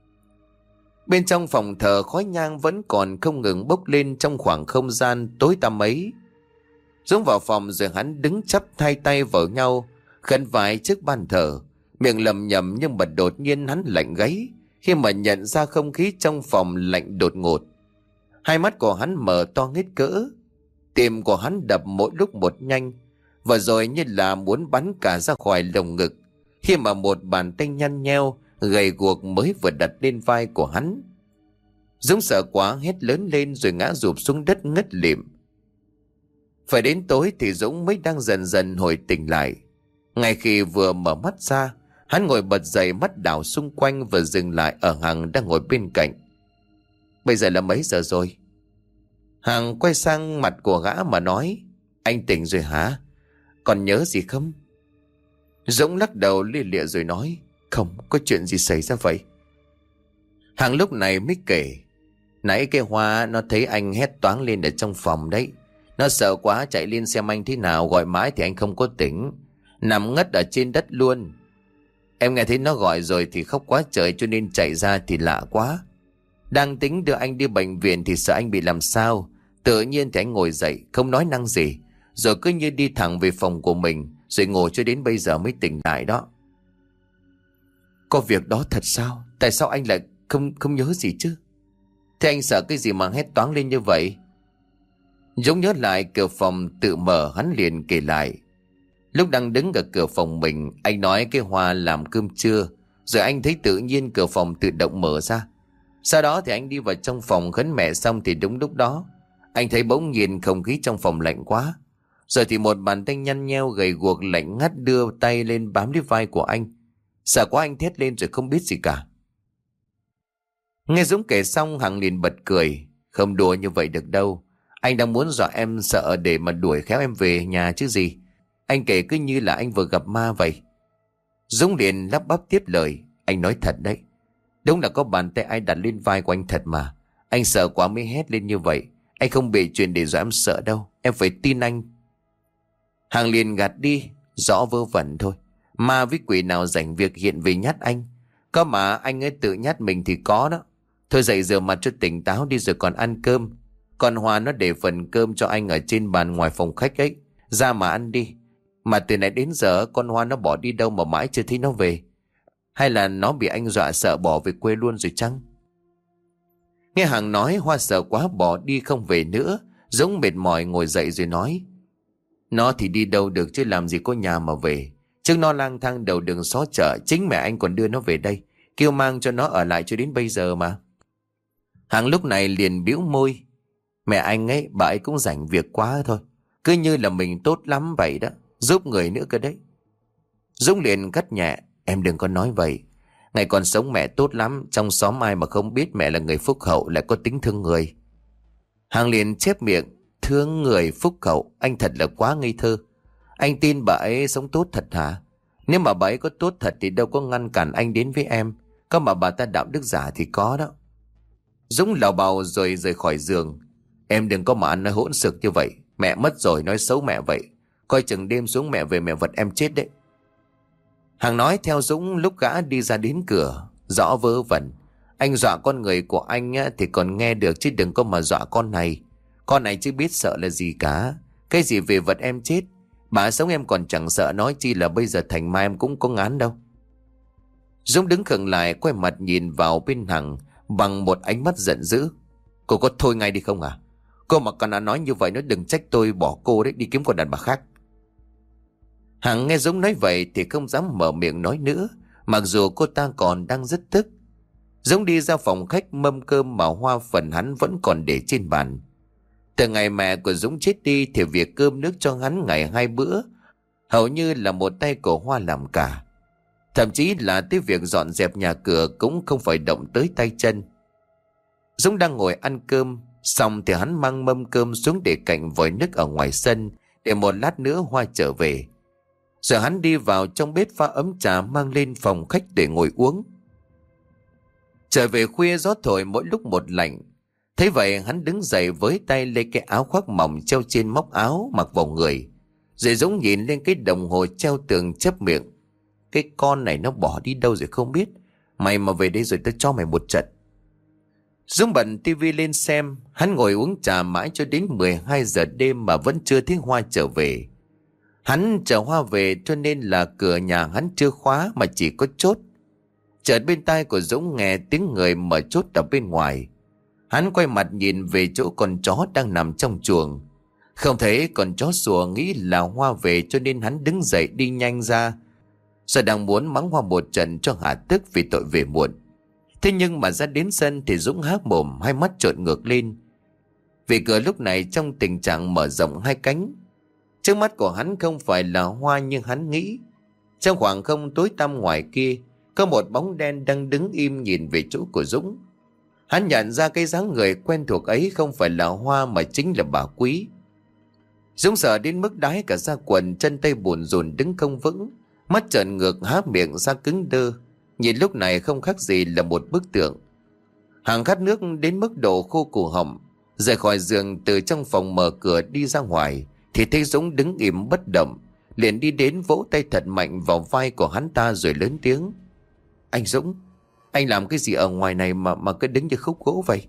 Bên trong phòng thờ khói nhang vẫn còn không ngừng bốc lên trong khoảng không gian tối tăm ấy. Dũng vào phòng rồi hắn đứng chắp hai tay vào nhau, khấn vái trước bàn thờ, miệng lầm nhầm, nhưng mà đột nhiên hắn lạnh gáy khi mà nhận ra không khí trong phòng lạnh đột ngột. Hai mắt của hắn mở to hết cỡ, tim của hắn đập mỗi lúc một nhanh, và rồi như là muốn bắn cả ra khỏi lồng ngực khi mà một bàn tay nhăn nheo gầy guộc mới vừa đặt lên vai của hắn. Dũng sợ quá hét lớn lên rồi ngã rụp xuống đất ngất lịm. Phải đến tối thì Dũng mới đang dần dần hồi tỉnh lại. Ngay khi vừa mở mắt ra, hắn ngồi bật dậy, mắt đảo xung quanh và dừng lại ở Hằng đang ngồi bên cạnh. Bây giờ là mấy giờ rồi? Hằng quay sang mặt của gã mà nói: Anh tỉnh rồi hả? Còn nhớ gì không? Dũng lắc đầu lia lịa rồi nói: Không, có chuyện gì xảy ra vậy? Hằng lúc này mới kể: Nãy cái Hoa nó thấy anh hét toáng lên ở trong phòng đấy. Nó sợ quá chạy lên xem anh thế nào, gọi mãi thì anh không có tỉnh, nằm ngất ở trên đất luôn. Em nghe thấy nó gọi rồi thì khóc quá trời cho nên chạy ra thì lạ quá. Đang tính đưa anh đi bệnh viện thì sợ anh bị làm sao. Tự nhiên thì anh ngồi dậy không nói năng gì, rồi cứ như đi thẳng về phòng của mình, rồi ngồi cho đến bây giờ mới tỉnh lại đó. Có việc đó thật sao? Tại sao anh lại không không nhớ gì chứ? Thế anh sợ cái gì mà hét toáng lên như vậy? Dũng nhớ lại cửa phòng tự mở, hắn liền kể lại. Lúc đang đứng ở cửa phòng mình, anh nói cái Hoa làm cơm trưa, rồi anh thấy tự nhiên cửa phòng tự động mở ra. Sau đó thì anh đi vào trong phòng khấn mẹ xong thì đúng lúc đó anh thấy bỗng nhiên không khí trong phòng lạnh quá. Rồi thì một bàn tay nhăn nheo gầy guộc lạnh ngắt đưa tay lên bám lấy vai của anh. Sợ quá anh thét lên rồi không biết gì cả. Nghe Dũng kể xong, Hằng liền bật cười. Không đùa như vậy được đâu. Anh đang muốn dọa em sợ để mà đuổi khéo em về nhà chứ gì. Anh kể cứ như là anh vừa gặp ma vậy. Dũng liền lắp bắp tiếp lời. Anh nói thật đấy. Đúng là có bàn tay ai đặt lên vai của anh thật mà. Anh sợ quá mới hét lên như vậy. Anh không bị chuyện để dọa em sợ đâu. Em phải tin anh. Hằng liền gạt đi. Rõ vớ vẩn thôi. Ma với quỷ nào rảnh việc hiện về nhát anh. Có mà anh ấy tự nhát mình thì có đó. Thôi dậy rửa mặt cho tỉnh táo đi rồi còn ăn cơm. Còn Hòa nó để phần cơm cho anh ở trên bàn ngoài phòng khách ấy. Ra mà ăn đi. Mà từ nãy đến giờ con Hoa nó bỏ đi đâu mà mãi chưa thấy nó về. Hay là nó bị anh dọa sợ bỏ về quê luôn rồi chăng? Nghe Hằng nói Hoa sợ quá bỏ đi không về nữa. Dũng mệt mỏi ngồi dậy rồi nói. Nó thì đi đâu được chứ làm gì có nhà mà về. Chứ nó lang thang đầu đường xó chợ. Chính mẹ anh còn đưa nó về đây, kêu mang cho nó ở lại cho đến bây giờ mà. Hằng lúc này liền bĩu môi. Mẹ anh ấy, bà ấy cũng rảnh việc quá thôi. Cứ như là mình tốt lắm vậy đó, giúp người nữa cơ đấy. Dũng liền cắt nhẹ. Em đừng có nói vậy. Ngày còn sống mẹ tốt lắm. Trong xóm ai mà không biết mẹ là người phúc hậu, lại có tính thương người. Hằng liền chép miệng. Thương người phúc hậu? Anh thật là quá ngây thơ. Anh tin bà ấy sống tốt thật hả? Nếu mà bà ấy có tốt thật thì đâu có ngăn cản anh đến với em. Có mà bà ta đạo đức giả thì có đó. Dũng lào bào rồi rời khỏi giường. Em đừng có mà ăn nói hỗn xược như vậy. Mẹ mất rồi nói xấu mẹ vậy. Coi chừng đêm xuống mẹ về mẹ vật em chết đấy. Hằng nói theo Dũng lúc gã đi ra đến cửa. Rõ vớ vẩn. Anh dọa con người của anh á, thì còn nghe được chứ đừng có mà dọa con này. Con này chứ biết sợ là gì cả. Cái gì về vật em chết. Bà sống em còn chẳng sợ, nói chi là bây giờ thành ma em cũng có ngán đâu. Dũng đứng khựng lại, quay mặt nhìn vào bên Hằng bằng một ánh mắt giận dữ. Cô có thôi ngay đi không à? Cô mà còn đã nói như vậy nó đừng trách tôi bỏ cô đấy, đi kiếm con đàn bà khác. Hằng nghe Dũng nói vậy thì không dám mở miệng nói nữa, mặc dù cô ta còn đang rất tức. Dũng đi ra phòng khách mâm cơm mà Hoa phần hắn vẫn còn để trên bàn. Từ ngày mẹ của Dũng chết đi thì việc cơm nước cho hắn ngày hai bữa hầu như là một tay của Hoa làm cả. Thậm chí là tới việc dọn dẹp nhà cửa cũng không phải động tới tay chân. Dũng đang ngồi ăn cơm, xong thì hắn mang mâm cơm xuống để cạnh vòi nước ở ngoài sân để một lát nữa Hoa trở về. Rồi hắn đi vào trong bếp pha ấm trà mang lên phòng khách để ngồi uống. Trở về khuya gió thổi mỗi lúc một lạnh. Thế vậy hắn đứng dậy với tay lấy cái áo khoác mỏng treo trên móc áo mặc vào người. Rồi Dũng nhìn lên cái đồng hồ treo tường chép miệng. Cái con này nó bỏ đi đâu rồi không biết. Mày mà về đây rồi tao cho mày một trận. Dũng bật tivi lên xem. Hắn ngồi uống trà mãi cho đến mười hai giờ đêm mà vẫn chưa thấy Hoa trở về. Hắn chờ Hoa về cho nên là cửa nhà hắn chưa khóa mà chỉ có chốt. Chợt bên tai của Dũng nghe tiếng người mở chốt ở bên ngoài. Hắn quay mặt nhìn về chỗ con chó đang nằm trong chuồng. Không thấy con chó sủa, nghĩ là Hoa về cho nên hắn đứng dậy đi nhanh ra. Rồi đang muốn mắng Hoa một trận cho hả tức vì tội về muộn. Thế nhưng mà ra đến sân thì Dũng há mồm, hai mắt trợn ngược lên. Vì cửa lúc này trong tình trạng mở rộng hai cánh. Trước mắt của hắn không phải là Hoa như hắn nghĩ. Trong khoảng không tối tăm ngoài kia có một bóng đen đang đứng im nhìn về chỗ của Dũng. Hắn nhận ra cái dáng người quen thuộc ấy không phải là Hoa mà chính là bà Quý. Dũng sợ đến mức đái cả da quần, chân tay buồn rùn đứng không vững, mắt trợn ngược há miệng ra cứng đơ, nhìn lúc này không khác gì là một bức tượng. Hàng khát nước đến mức độ khô cổ họng, Rời khỏi giường, từ trong phòng mở cửa đi ra ngoài thì thấy Dũng đứng im bất động. Liền đi đến vỗ tay thật mạnh vào vai của hắn ta rồi lớn tiếng: Anh Dũng, anh làm cái gì ở ngoài này mà mà cứ đứng như khúc gỗ vậy?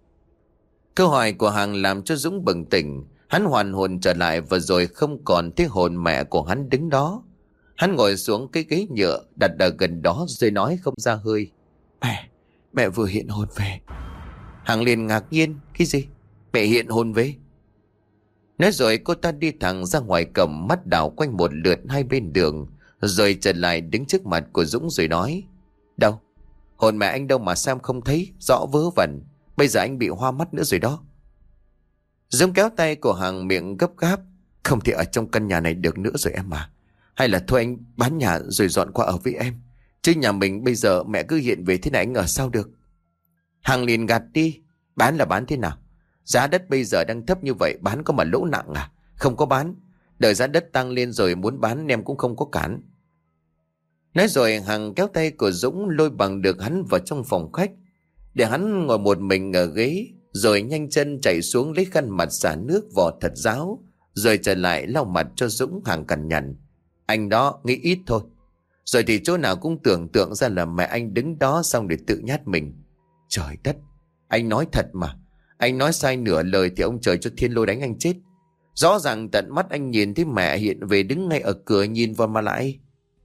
Câu hỏi của Hằng làm cho Dũng bừng tỉnh. Hắn hoàn hồn trở lại và rồi không còn thấy hồn mẹ của hắn đứng đó. Hắn ngồi xuống cái ghế nhựa đặt ở gần đó rồi nói không ra hơi: Mẹ, mẹ vừa hiện hồn về. Hằng liền ngạc nhiên: Cái gì? Mẹ hiện hồn về? Nói rồi cô ta đi thẳng ra ngoài cổng, mắt đảo quanh một lượt hai bên đường, rồi trở lại đứng trước mặt của Dũng rồi nói: Đâu? Hồn mẹ anh đâu mà Sam không thấy, rõ vớ vẩn. Bây giờ anh bị hoa mắt nữa rồi đó. Dũng kéo tay của Hằng, miệng gấp gáp: Không thể ở trong căn nhà này được nữa rồi em à. Hay là thôi anh bán nhà rồi dọn qua ở với em. Chứ nhà mình bây giờ mẹ cứ hiện về thế này anh ở sao được? Hằng liền gạt đi: Bán là bán thế nào? Giá đất bây giờ đang thấp như vậy, bán có mà lỗ nặng à? Không có bán. Đợi giá đất tăng lên rồi muốn bán em cũng không có cản. Nói rồi Hằng kéo tay của Dũng lôi bằng được hắn vào trong phòng khách, để hắn ngồi một mình ở ghế, rồi nhanh chân chạy xuống lấy khăn mặt xả nước vò thật ráo, rồi trở lại lau mặt cho Dũng. Hằng cằn nhằn: Anh đó nghĩ ít thôi. Rồi thì chỗ nào cũng tưởng tượng ra là mẹ anh đứng đó xong để tự nhát mình. Trời đất, anh nói thật mà. Anh nói sai nửa lời thì ông trời cho thiên lôi đánh anh chết. Rõ ràng tận mắt anh nhìn thấy mẹ hiện về đứng ngay ở cửa nhìn vào mà lại.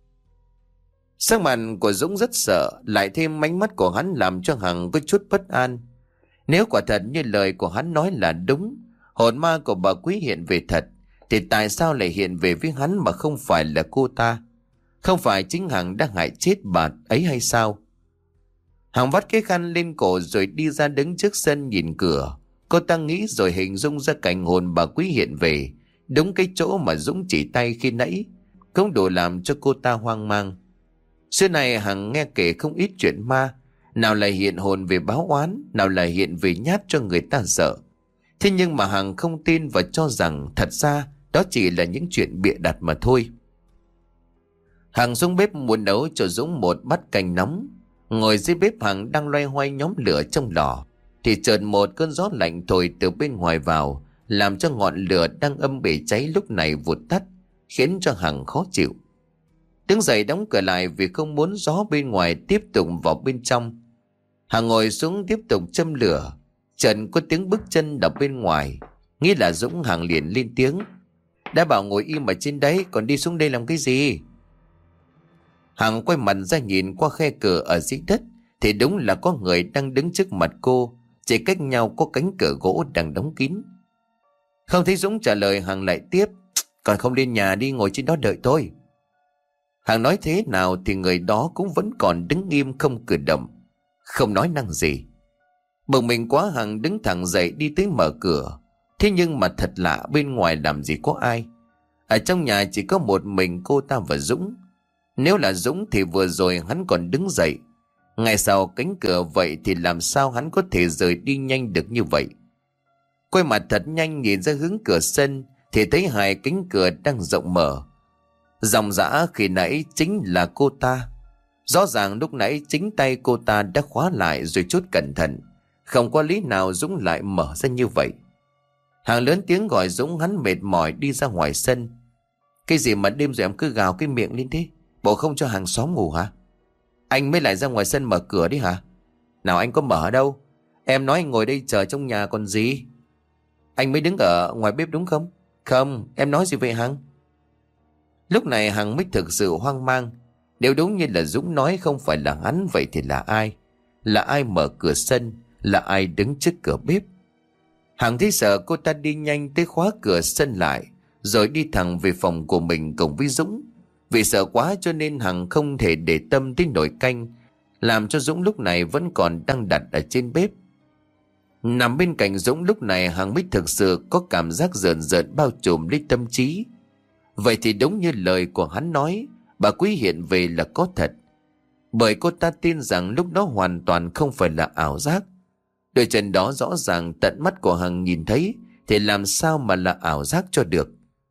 Sắc mặt của Dũng rất sợ, lại thêm ánh mắt của hắn làm cho Hằng có chút bất an. Nếu quả thật như lời của hắn nói là đúng, hồn ma của bà Quý hiện về thật, thì tại sao lại hiện về với hắn mà không phải là cô ta? Không phải chính Hằng đã hại chết bà ấy hay sao? Hằng vắt cái khăn lên cổ rồi đi ra đứng trước sân nhìn cửa. Cô ta nghĩ rồi hình dung ra cảnh hồn bà Quý hiện về, đúng cái chỗ mà Dũng chỉ tay khi nãy, cũng đủ làm cho cô ta hoang mang. Xưa này Hằng nghe kể không ít chuyện ma, nào là hiện hồn về báo oán, nào là hiện về nhát cho người ta sợ. Thế nhưng mà Hằng không tin và cho rằng thật ra đó chỉ là những chuyện bịa đặt mà thôi. Hằng xuống bếp muốn nấu cho Dũng một bát canh nóng. Ngồi dưới bếp Hằng đang loay hoay nhóm lửa trong lò, thì chợt một cơn gió lạnh thổi từ bên ngoài vào, làm cho ngọn lửa đang âm bể cháy lúc này vụt tắt, khiến cho Hằng khó chịu. Đứng dậy đóng cửa lại vì không muốn gió bên ngoài tiếp tục vào bên trong. Hằng ngồi xuống tiếp tục châm lửa. Chợt có tiếng bước chân đập bên ngoài, nghĩ là Dũng. Hằng liền lên tiếng: Đã bảo ngồi im ở trên đấy, còn đi xuống đây làm cái gì? Hằng quay mặt ra nhìn qua khe cửa ở dưới đất, thì đúng là có người đang đứng trước mặt cô, chỉ cách nhau có cánh cửa gỗ đang đóng kín. Không thấy Dũng trả lời, Hằng lại tiếp: Còn không lên nhà đi, ngồi trên đó đợi tôi. Hằng nói thế nào thì người đó cũng vẫn còn đứng im không cử động, không nói năng gì. Bực mình quá, Hằng đứng thẳng dậy đi tới mở cửa. Thế nhưng mà thật lạ, bên ngoài làm gì có ai. Ở trong nhà chỉ có một mình cô ta và Dũng. Nếu là Dũng thì vừa rồi hắn còn đứng dậy, ngay sau cánh cửa vậy thì làm sao hắn có thể rời đi nhanh được như vậy? Quay mặt thật nhanh nhìn ra hướng cửa sân thì thấy hai cánh cửa đang rộng mở. Dòng dã khi nãy chính là cô ta. Rõ ràng lúc nãy chính tay cô ta đã khóa lại rồi chốt cẩn thận. Không có lý nào Dũng lại mở ra như vậy. Hằng lớn tiếng gọi Dũng, hắn mệt mỏi đi ra ngoài sân. Cái gì mà đêm rồi em cứ gào cái miệng lên thế? Bộ không cho hàng xóm ngủ hả? Anh mới lại ra ngoài sân mở cửa đi hả? Nào anh có mở đâu? Em nói anh ngồi đây chờ trong nhà còn gì? Anh mới đứng ở ngoài bếp đúng không? Không, em nói gì vậy Hằng? Lúc này Hằng mới thực sự hoang mang. Nếu đúng như là Dũng nói không phải là hắn, vậy thì là ai? Là ai mở cửa sân? Là ai đứng trước cửa bếp? Hằng thấy sợ, cô ta đi nhanh tới khóa cửa sân lại, rồi đi thẳng về phòng của mình cùng với Dũng. Vì sợ quá cho nên Hằng không thể để tâm tới nồi canh, làm cho Dũng lúc này vẫn còn đang đặt ở trên bếp. Nằm bên cạnh Dũng lúc này Hằng mới thực sự có cảm giác rợn rợn bao trùm lấy tâm trí. Vậy thì đúng như lời của hắn nói, bà Quý hiện về là có thật. Bởi cô ta tin rằng lúc đó hoàn toàn không phải là ảo giác. Đôi chân đó rõ ràng tận mắt của Hằng nhìn thấy, thì làm sao mà là ảo giác cho được.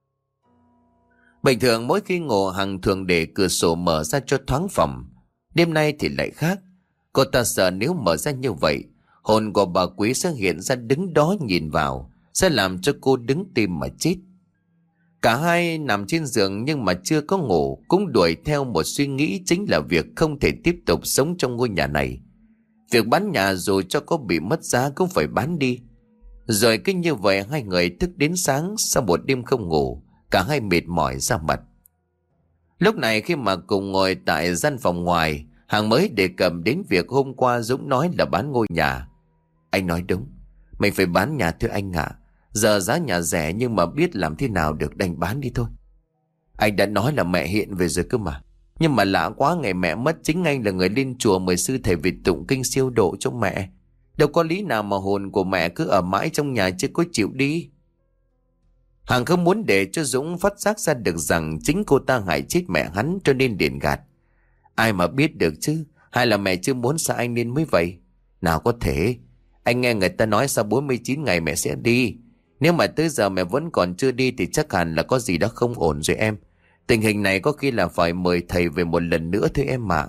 Bình thường mỗi khi ngủ Hằng thường để cửa sổ mở ra cho thoáng phòng. Đêm nay thì lại khác. Cô ta sợ nếu mở ra như vậy, hồn của bà Quý sẽ hiện ra đứng đó nhìn vào, sẽ làm cho cô đứng tim mà chết. Cả hai nằm trên giường nhưng mà chưa có ngủ, cũng đuổi theo một suy nghĩ, chính là việc không thể tiếp tục sống trong ngôi nhà này. Việc bán nhà dù cho có bị mất giá cũng phải bán đi. Rồi cứ như vậy hai người thức đến sáng, sau một đêm không ngủ, cả hai mệt mỏi ra mặt. Lúc này khi mà cùng ngồi tại gian phòng ngoài, Hằng mới đề cập đến việc hôm qua Dũng nói là bán ngôi nhà. Anh nói đúng, mình phải bán nhà thưa anh ạ. Giờ giá nhà rẻ nhưng mà biết làm thế nào được, đành bán đi thôi. Anh đã nói là mẹ hiện về rồi cơ mà. Nhưng mà lạ quá, ngày mẹ mất chính anh là người lên chùa mời sư thầy về tụng kinh siêu độ cho mẹ. Đâu có lý nào mà hồn của mẹ cứ ở mãi trong nhà chứ có chịu đi. Hằng không muốn để cho Dũng phát giác ra được rằng chính cô ta hại chết mẹ hắn, cho nên điện gạt. Ai mà biết được chứ, hay là mẹ chưa muốn xa anh nên mới vậy. Nào có thể, anh nghe người ta nói sau bốn mươi chín ngày mẹ sẽ đi. Nếu mà tới giờ mẹ vẫn còn chưa đi thì chắc hẳn là có gì đó không ổn rồi em. Tình hình này có khi là phải mời thầy về một lần nữa thôi em ạ.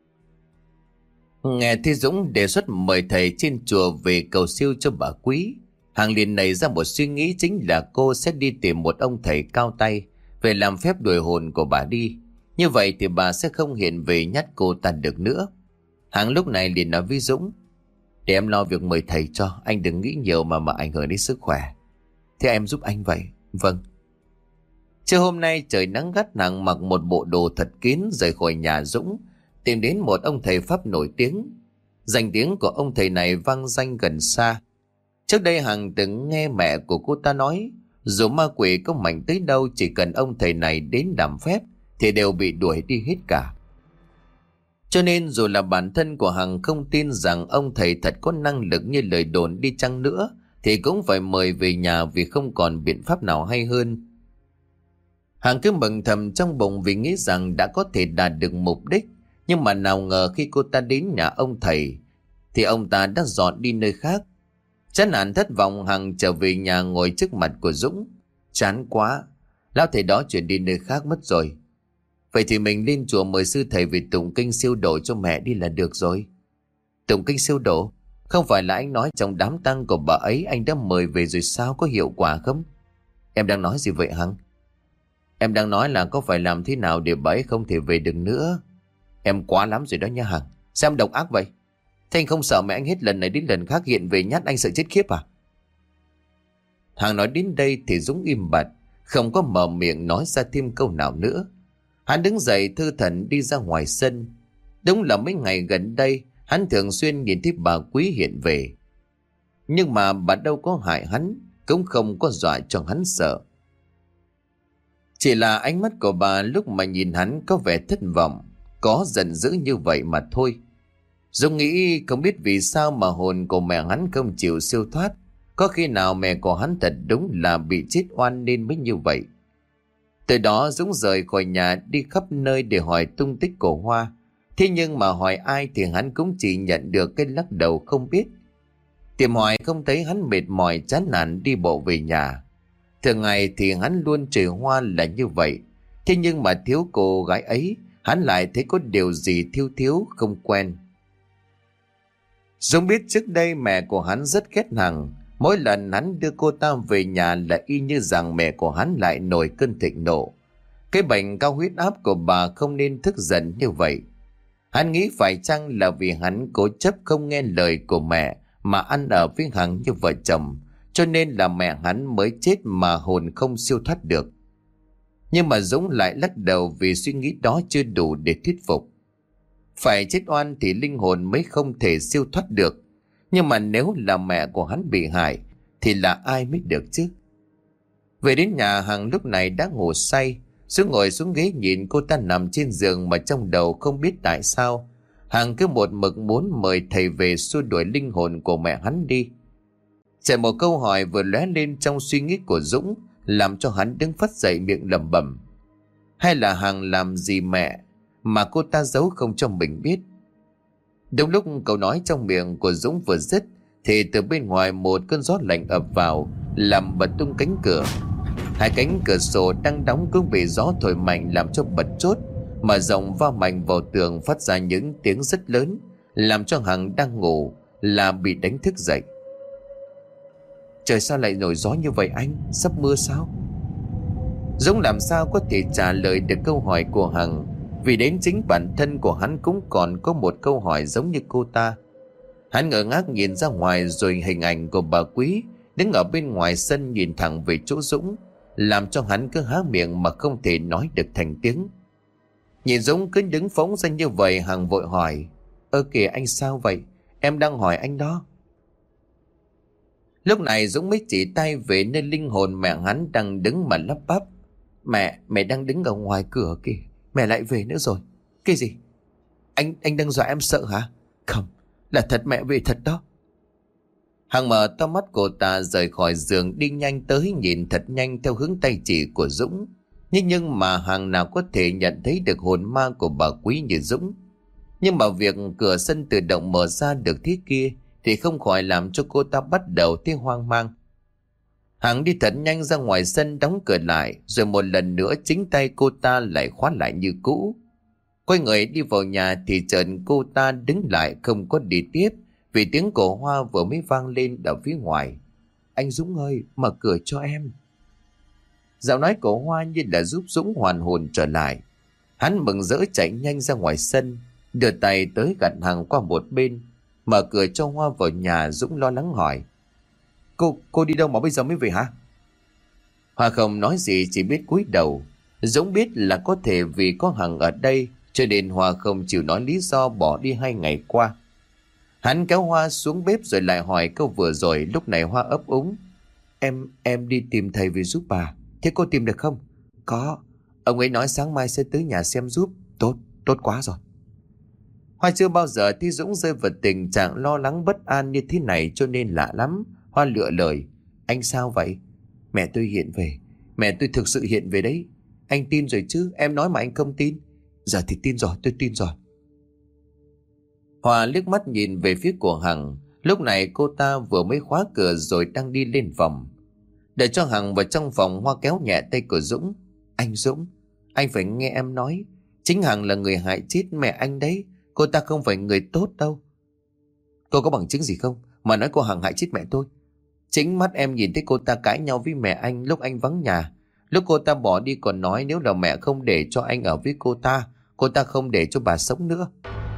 Nghe thấy Dũng đề xuất mời thầy trên chùa về cầu siêu cho bà Quý, Hằng liền nảy ra một suy nghĩ, chính là cô sẽ đi tìm một ông thầy cao tay về làm phép đuổi hồn của bà đi. Như vậy thì bà sẽ không hiện về nhát cô ta được nữa. Hằng lúc này liền nói với Dũng: để em lo việc mời thầy cho, anh đừng nghĩ nhiều mà mà ảnh hưởng đến sức khỏe. Thế em giúp anh vậy. Vâng. Trưa hôm nay trời nắng gắt, Hằng mặc một bộ đồ thật kín rời khỏi nhà Dũng, tìm đến một ông thầy Pháp nổi tiếng. Danh tiếng của ông thầy này vang danh gần xa. Trước đây Hằng từng nghe mẹ của cô ta nói, dù ma quỷ có mạnh tới đâu, chỉ cần ông thầy này đến làm phép thì đều bị đuổi đi hết cả. Cho nên dù là bản thân của Hằng không tin rằng ông thầy thật có năng lực như lời đồn đi chăng nữa, thì cũng phải mời về nhà vì không còn biện pháp nào hay hơn. Hằng cứ mừng thầm trong bụng vì nghĩ rằng đã có thể đạt được mục đích. Nhưng mà nào ngờ khi cô ta đến nhà ông thầy thì ông ta đã dọn đi nơi khác. Chán nản thất vọng, Hằng trở về nhà ngồi trước mặt của Dũng. Chán quá, lão thầy đó chuyển đi nơi khác mất rồi. Vậy thì mình lên chùa mời sư thầy về tụng kinh siêu độ cho mẹ đi là được rồi. Tụng kinh siêu độ? Không phải là anh nói trong đám tang của bà ấy anh đã mời về rồi sao, có hiệu quả không? Em đang nói gì vậy Hằng? Em đang nói là có phải làm thế nào để bà ấy không thể về được nữa. Em quá lắm rồi đó nha Hằng. Sao em độc ác vậy? Thế anh không sợ mẹ anh hết lần này đến lần khác hiện về nhát anh sợ chết khiếp à? Hằng nói đến đây thì Dũng im bặt, không có mở miệng nói ra thêm câu nào nữa. Hắn đứng dậy thư thẩn đi ra ngoài sân. Đúng là mấy ngày gần đây hắn thường xuyên nhìn thấy bà Quý hiện về. Nhưng mà bà đâu có hại hắn, cũng không có dọa cho hắn sợ. Chỉ là ánh mắt của bà lúc mà nhìn hắn có vẻ thất vọng, có giận dữ như vậy mà thôi. Dũng nghĩ không biết vì sao mà hồn của mẹ hắn không chịu siêu thoát. Có khi nào mẹ của hắn thật đúng là bị chết oan nên mới như vậy. Từ đó Dũng rời khỏi nhà đi khắp nơi để hỏi tung tích của Hoa. Thế nhưng mà hỏi ai thì hắn cũng chỉ nhận được cái lắc đầu không biết. Tìm hỏi không thấy, hắn mệt mỏi chán nản đi bộ về nhà. Thường ngày thì hắn luôn chửi Hoa là như vậy. Thế nhưng mà thiếu cô gái ấy, hắn lại thấy có điều gì thiếu thiếu không quen. Dũng biết trước đây mẹ của hắn rất ghét Hằng. Mỗi lần hắn đưa cô ta về nhà là y như rằng mẹ của hắn lại nổi cơn thịnh nộ. Cái bệnh cao huyết áp của bà không nên tức giận như vậy. Hắn nghĩ phải chăng là vì hắn cố chấp không nghe lời của mẹ mà ăn ở với Hằng như vợ chồng, cho nên là mẹ hắn mới chết mà hồn không siêu thoát được. Nhưng mà Dũng lại lắc đầu vì suy nghĩ đó chưa đủ để thuyết phục. Phải chết oan thì linh hồn mới không thể siêu thoát được. Nhưng mà nếu là mẹ của hắn bị hại thì là ai mới được chứ? Về đến nhà, Hằng lúc này đã ngủ say. Dũng ngồi xuống ghế nhìn cô ta nằm trên giường mà trong đầu không biết tại sao Hằng cứ một mực muốn mời thầy về xua đuổi linh hồn của mẹ hắn đi. Chạy một câu hỏi vừa lóe lên trong suy nghĩ của Dũng, làm cho hắn đứng phắt dậy miệng lẩm bẩm. Hay là Hằng làm gì mẹ mà cô ta giấu không cho mình biết? Đúng lúc câu nói trong miệng của Dũng vừa dứt thì từ bên ngoài một cơn gió lạnh ập vào, làm bật tung cánh cửa. Hai cánh cửa sổ đang đóng cũng bị gió thổi mạnh làm cho bật chốt, mở rộng va mạnh vào tường phát ra những tiếng rất lớn, làm cho Hằng đang ngủ là bị đánh thức dậy. Trời sao lại nổi gió như vậy anh? Sắp mưa sao? Dũng làm sao có thể trả lời được câu hỏi của Hằng, vì đến chính bản thân của hắn cũng còn có một câu hỏi giống như cô ta. Hắn ngơ ngác nhìn ra ngoài, rồi hình ảnh của bà Quý đứng ở bên ngoài sân nhìn thẳng về chỗ Dũng, làm cho hắn cứ há miệng mà không thể nói được thành tiếng. Nhìn Dũng cứ đứng phóng ra như vậy, Hằng vội hỏi: Ơ kìa anh sao vậy? Em đang hỏi anh đó. Lúc này Dũng mới chỉ tay về nơi linh hồn mẹ hắn đang đứng mà lắp bắp: Mẹ, mẹ đang đứng ở ngoài cửa kìa. Mẹ lại về nữa rồi. Cái gì? Anh anh đang dọa em sợ hả? Không, là thật, mẹ về thật đó. Hằng mở to mắt cô ta rời khỏi giường, đi nhanh tới nhìn thật nhanh theo hướng tay chỉ của Dũng. Nhưng nhưng mà Hằng nào có thể nhận thấy được hồn ma của bà Quý như Dũng. Nhưng mà việc cửa sân tự động mở ra được thế kia thì không khỏi làm cho cô ta bắt đầu thấy hoang mang. Hằng đi thật nhanh ra ngoài sân, đóng cửa lại, rồi một lần nữa chính tay cô ta lại khóa lại như cũ. Quay người đi vào nhà thì chợt cô ta đứng lại không có đi tiếp, vì tiếng cổ Hoa vừa mới vang lên ở phía ngoài: Anh Dũng ơi, mở cửa cho em. Giọng nói cổ Hoa như là giúp Dũng hoàn hồn trở lại. Hắn mừng rỡ chạy nhanh ra ngoài sân, đưa tay tới gạt Hằng qua một bên, mở cửa cho Hoa vào nhà. Dũng lo lắng hỏi: Cô, cô đi đâu mà bây giờ mới về hả? Hoa không nói gì, chỉ biết cúi đầu. Dũng biết là có thể vì có Hằng ở đây cho nên Hoa không chịu nói lý do bỏ đi hai ngày qua. Hắn kéo Hoa xuống bếp rồi lại hỏi câu vừa rồi. Lúc này Hoa ấp úng: Em, em đi tìm thầy về giúp bà. Thế cô tìm được không? Có, ông ấy nói sáng mai sẽ tới nhà xem giúp. Tốt, tốt quá rồi. Hoa chưa bao giờ thấy Dũng rơi vào tình trạng lo lắng bất an như thế này, cho nên lạ lắm. Hoa lựa lời: Anh sao vậy? Mẹ tôi hiện về. Mẹ tôi thực sự hiện về đấy. Anh tin rồi chứ? Em nói mà anh không tin. Giờ thì tin rồi, tôi tin rồi. Hoa liếc mắt nhìn về phía của Hằng. Lúc này cô ta vừa mới khóa cửa rồi đang đi lên phòng. Để cho Hằng vào trong phòng, Hoa kéo nhẹ tay của Dũng: Anh Dũng, anh phải nghe em nói. Chính Hằng là người hại chết mẹ anh đấy. Cô ta không phải người tốt đâu. Cô có bằng chứng gì không mà nói cô Hằng hại chết mẹ tôi? Chính mắt em nhìn thấy cô ta cãi nhau với mẹ anh lúc anh vắng nhà. Lúc cô ta bỏ đi còn nói nếu là mẹ không để cho anh ở với cô ta, cô ta không để cho bà sống nữa.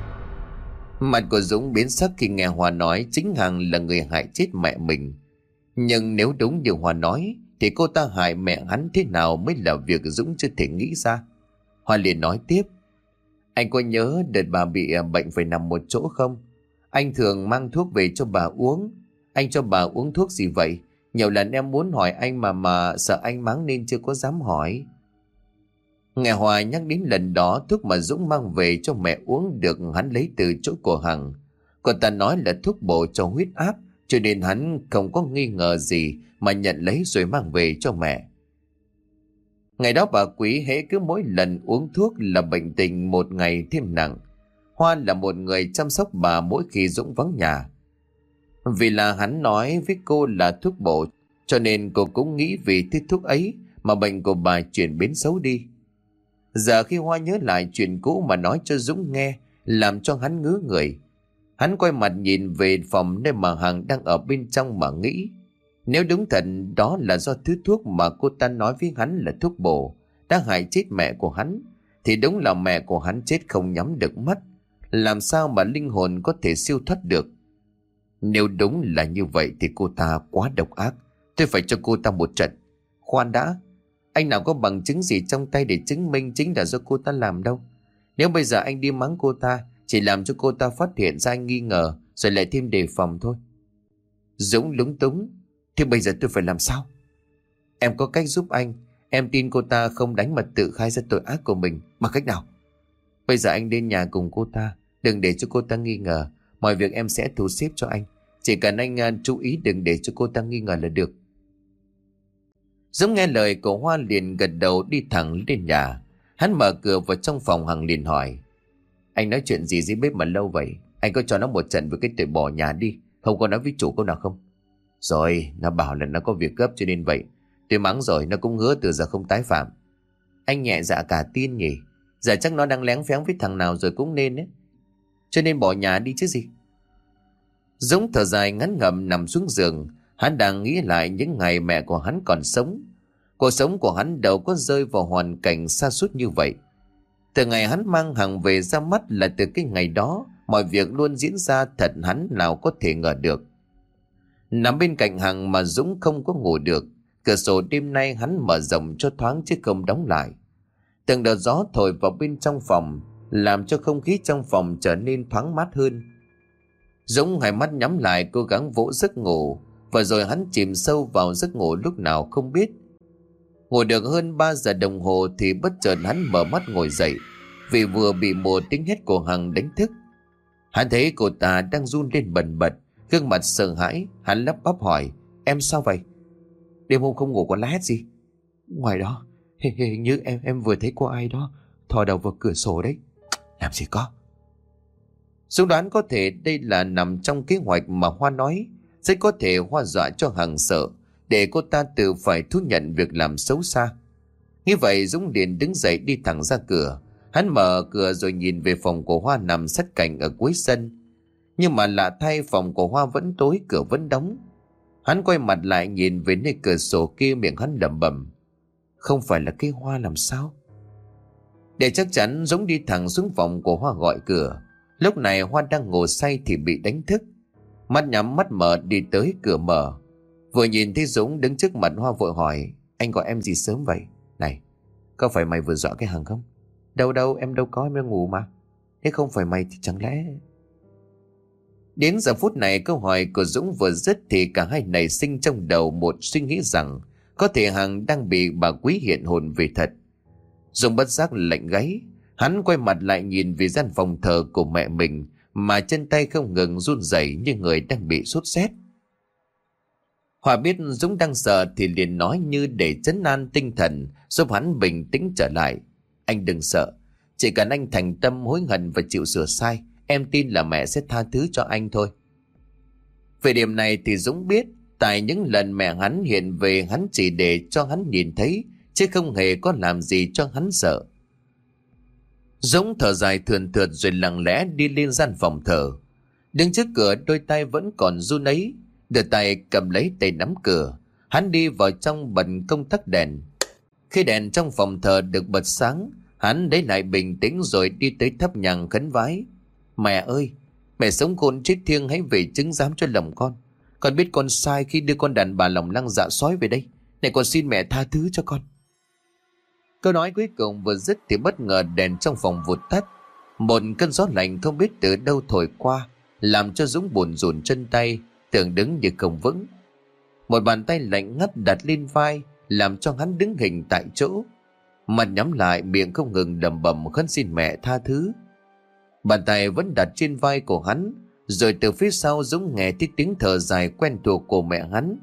Mặt của Dũng biến sắc khi nghe Hoa nói chính Hằng là người hại chết mẹ mình. Nhưng nếu đúng như Hoa nói thì cô ta hại mẹ hắn thế nào mới là việc Dũng chưa thể nghĩ ra. Hoa liền nói tiếp: Anh có nhớ đợt bà bị bệnh phải nằm một chỗ không? Anh thường mang thuốc về cho bà uống. Anh cho bà uống thuốc gì vậy? Nhiều lần em muốn hỏi anh mà mà sợ anh mắng nên chưa có dám hỏi. Nghe Hoa nhắc đến lần đó thuốc mà Dũng mang về cho mẹ uống được hắn lấy từ chỗ của Hằng. Cô ta nói là thuốc bổ cho huyết áp, cho nên hắn không có nghi ngờ gì mà nhận lấy rồi mang về cho mẹ. Ngày đó bà Quý hễ cứ mỗi lần uống thuốc là bệnh tình một ngày thêm nặng. Hoa là một người chăm sóc bà mỗi khi Dũng vắng nhà. Vì là hắn nói với cô là thuốc bổ, cho nên cô cũng nghĩ vì thứ thuốc ấy mà bệnh của bà chuyển biến xấu đi. Giờ khi Hoa nhớ lại chuyện cũ mà nói cho Dũng nghe, làm cho hắn ngứa người. Hắn quay mặt nhìn về phòng nơi mà Hằng đang ở bên trong mà nghĩ, nếu đúng thật đó là do thứ thuốc mà cô ta nói với hắn là thuốc bổ đã hại chết mẹ của hắn, thì đúng là mẹ của hắn chết không nhắm được mắt. Làm sao mà linh hồn có thể siêu thoát được? Nếu đúng là như vậy thì cô ta quá độc ác. Tôi phải cho cô ta một trận. Khoan đã, anh nào có bằng chứng gì trong tay để chứng minh chính là do cô ta làm đâu. Nếu bây giờ anh đi mắng cô ta, chỉ làm cho cô ta phát hiện ra anh nghi ngờ, rồi lại thêm đề phòng thôi. Dũng lúng túng: Thế bây giờ tôi phải làm sao? Em có cách giúp anh. Em tin cô ta không đánh mà tự khai ra tội ác của mình. Bằng cách nào? Bây giờ anh đến nhà cùng cô ta, đừng để cho cô ta nghi ngờ. Mọi việc em sẽ thu xếp cho anh. Chỉ cần anh uh, chú ý đừng để cho cô ta nghi ngờ là được. Dũng nghe lời của Hoa liền gật đầu đi thẳng lên nhà. Hắn mở cửa vào trong phòng. Hằng liền hỏi: Anh nói chuyện gì dưới bếp mà lâu vậy? Anh có cho nó một trận với cái tội bỏ nhà đi, không có nói với chủ câu nào không? Rồi, nó bảo là nó có việc gấp cho nên vậy. Tôi mắng rồi, nó cũng hứa từ giờ không tái phạm. Anh nhẹ dạ cả tin nhỉ? Giờ chắc nó đang lén phén với thằng nào rồi cũng nên ấy. Cho nên bỏ nhà đi chứ gì. Dũng thở dài ngắn ngẩm nằm xuống giường. Hắn đang nghĩ lại những ngày mẹ của hắn còn sống. Cuộc sống của hắn đâu có rơi vào hoàn cảnh sa sút như vậy. Từ ngày hắn mang Hằng về ra mắt là từ cái ngày đó mọi việc luôn diễn ra thật hắn nào có thể ngờ được. Nằm bên cạnh Hằng mà Dũng không có ngủ được. Cửa sổ đêm nay hắn mở rộng cho thoáng chứ không đóng lại. Từng đợt gió thổi vào bên trong phòng làm cho không khí trong phòng trở nên thoáng mát hơn. Dũng hai mắt nhắm lại cố gắng vỗ giấc ngủ, và rồi hắn chìm sâu vào giấc ngủ lúc nào không biết. Ngủ được hơn ba giờ đồng hồ thì bất chợt hắn mở mắt ngồi dậy, vì vừa bị một tiếng hét của Hằng đánh thức. Hắn thấy cô ta đang run lên bần bật, gương mặt sợ hãi. Hắn lắp bắp hỏi: Em sao vậy? Đêm hôm không ngủ còn la hét gì? Ngoài đó hình như em em vừa thấy có ai đó thò đầu vào cửa sổ đấy. Làm gì có. Dũng đoán có thể đây là nằm trong kế hoạch mà Hoa nói. Rất có thể Hoa dọa cho Hằng sợ, để cô ta tự phải thú nhận việc làm xấu xa. Như vậy Dũng liền đứng dậy đi thẳng ra cửa. Hắn mở cửa rồi nhìn về phòng của Hoa nằm sát cạnh ở cuối sân. Nhưng mà lạ thay, phòng của Hoa vẫn tối, cửa vẫn đóng. Hắn quay mặt lại nhìn về nơi cửa sổ kia, miệng hắn lẩm bẩm: Không phải là cái Hoa làm sao? Để chắc chắn, Dũng đi thẳng xuống phòng của Hoa gọi cửa. Lúc này Hoa đang ngủ say thì bị đánh thức. Mắt nhắm mắt mở đi tới cửa mở. Vừa nhìn thấy Dũng đứng trước mặt, Hoa vội hỏi: Anh gọi em gì sớm vậy? Này, có phải mày vừa dọa cái Hằng không? Đâu đâu, em đâu có, em đang ngủ mà. Thế không phải mày thì chẳng lẽ... Đến giờ phút này câu hỏi của Dũng vừa dứt thì cả hai nảy sinh trong đầu một suy nghĩ rằng có thể Hằng đang bị bà Quý hiện hồn về thật. Dũng bất giác lạnh gáy. Hắn quay mặt lại nhìn về gian phòng thờ của mẹ mình, mà chân tay không ngừng run rẩy như người đang bị sốt rét. Hòa biết Dũng đang sợ thì liền nói như để trấn an tinh thần, giúp hắn bình tĩnh trở lại: Anh đừng sợ, chỉ cần anh thành tâm hối hận và chịu sửa sai, em tin là mẹ sẽ tha thứ cho anh thôi. Về điểm này thì Dũng biết, tại những lần mẹ hắn hiện về hắn chỉ để cho hắn nhìn thấy, chứ không hề có làm gì cho hắn sợ. Dũng thở dài thườn thượt rồi lặng lẽ đi lên gian phòng thờ. Đứng trước cửa đôi tay vẫn còn run ấy, đưa tay cầm lấy tay nắm cửa. Hắn đi vào trong bật công tắc đèn. Khi đèn trong phòng thờ được bật sáng, hắn lấy lại bình tĩnh rồi đi tới thắp nhang khấn vái: Mẹ ơi, mẹ sống khôn chết thiêng, hãy về chứng giám cho lòng con. Con biết con sai khi đưa con đàn bà lòng lăng dạ sói về đây. Này, con xin mẹ tha thứ cho con. Câu nói cuối cùng vừa dứt thì bất ngờ đèn trong phòng vụt tắt. Một cơn gió lạnh không biết từ đâu thổi qua, làm cho Dũng buồn rùn chân tay, tưởng đứng như không vững. Một bàn tay lạnh ngắt đặt lên vai, làm cho hắn đứng hình tại chỗ. Mặt nhắm lại, miệng không ngừng lẩm bẩm khấn xin mẹ tha thứ. Bàn tay vẫn đặt trên vai của hắn, rồi từ phía sau Dũng nghe thấy tiếng thở dài quen thuộc của mẹ hắn.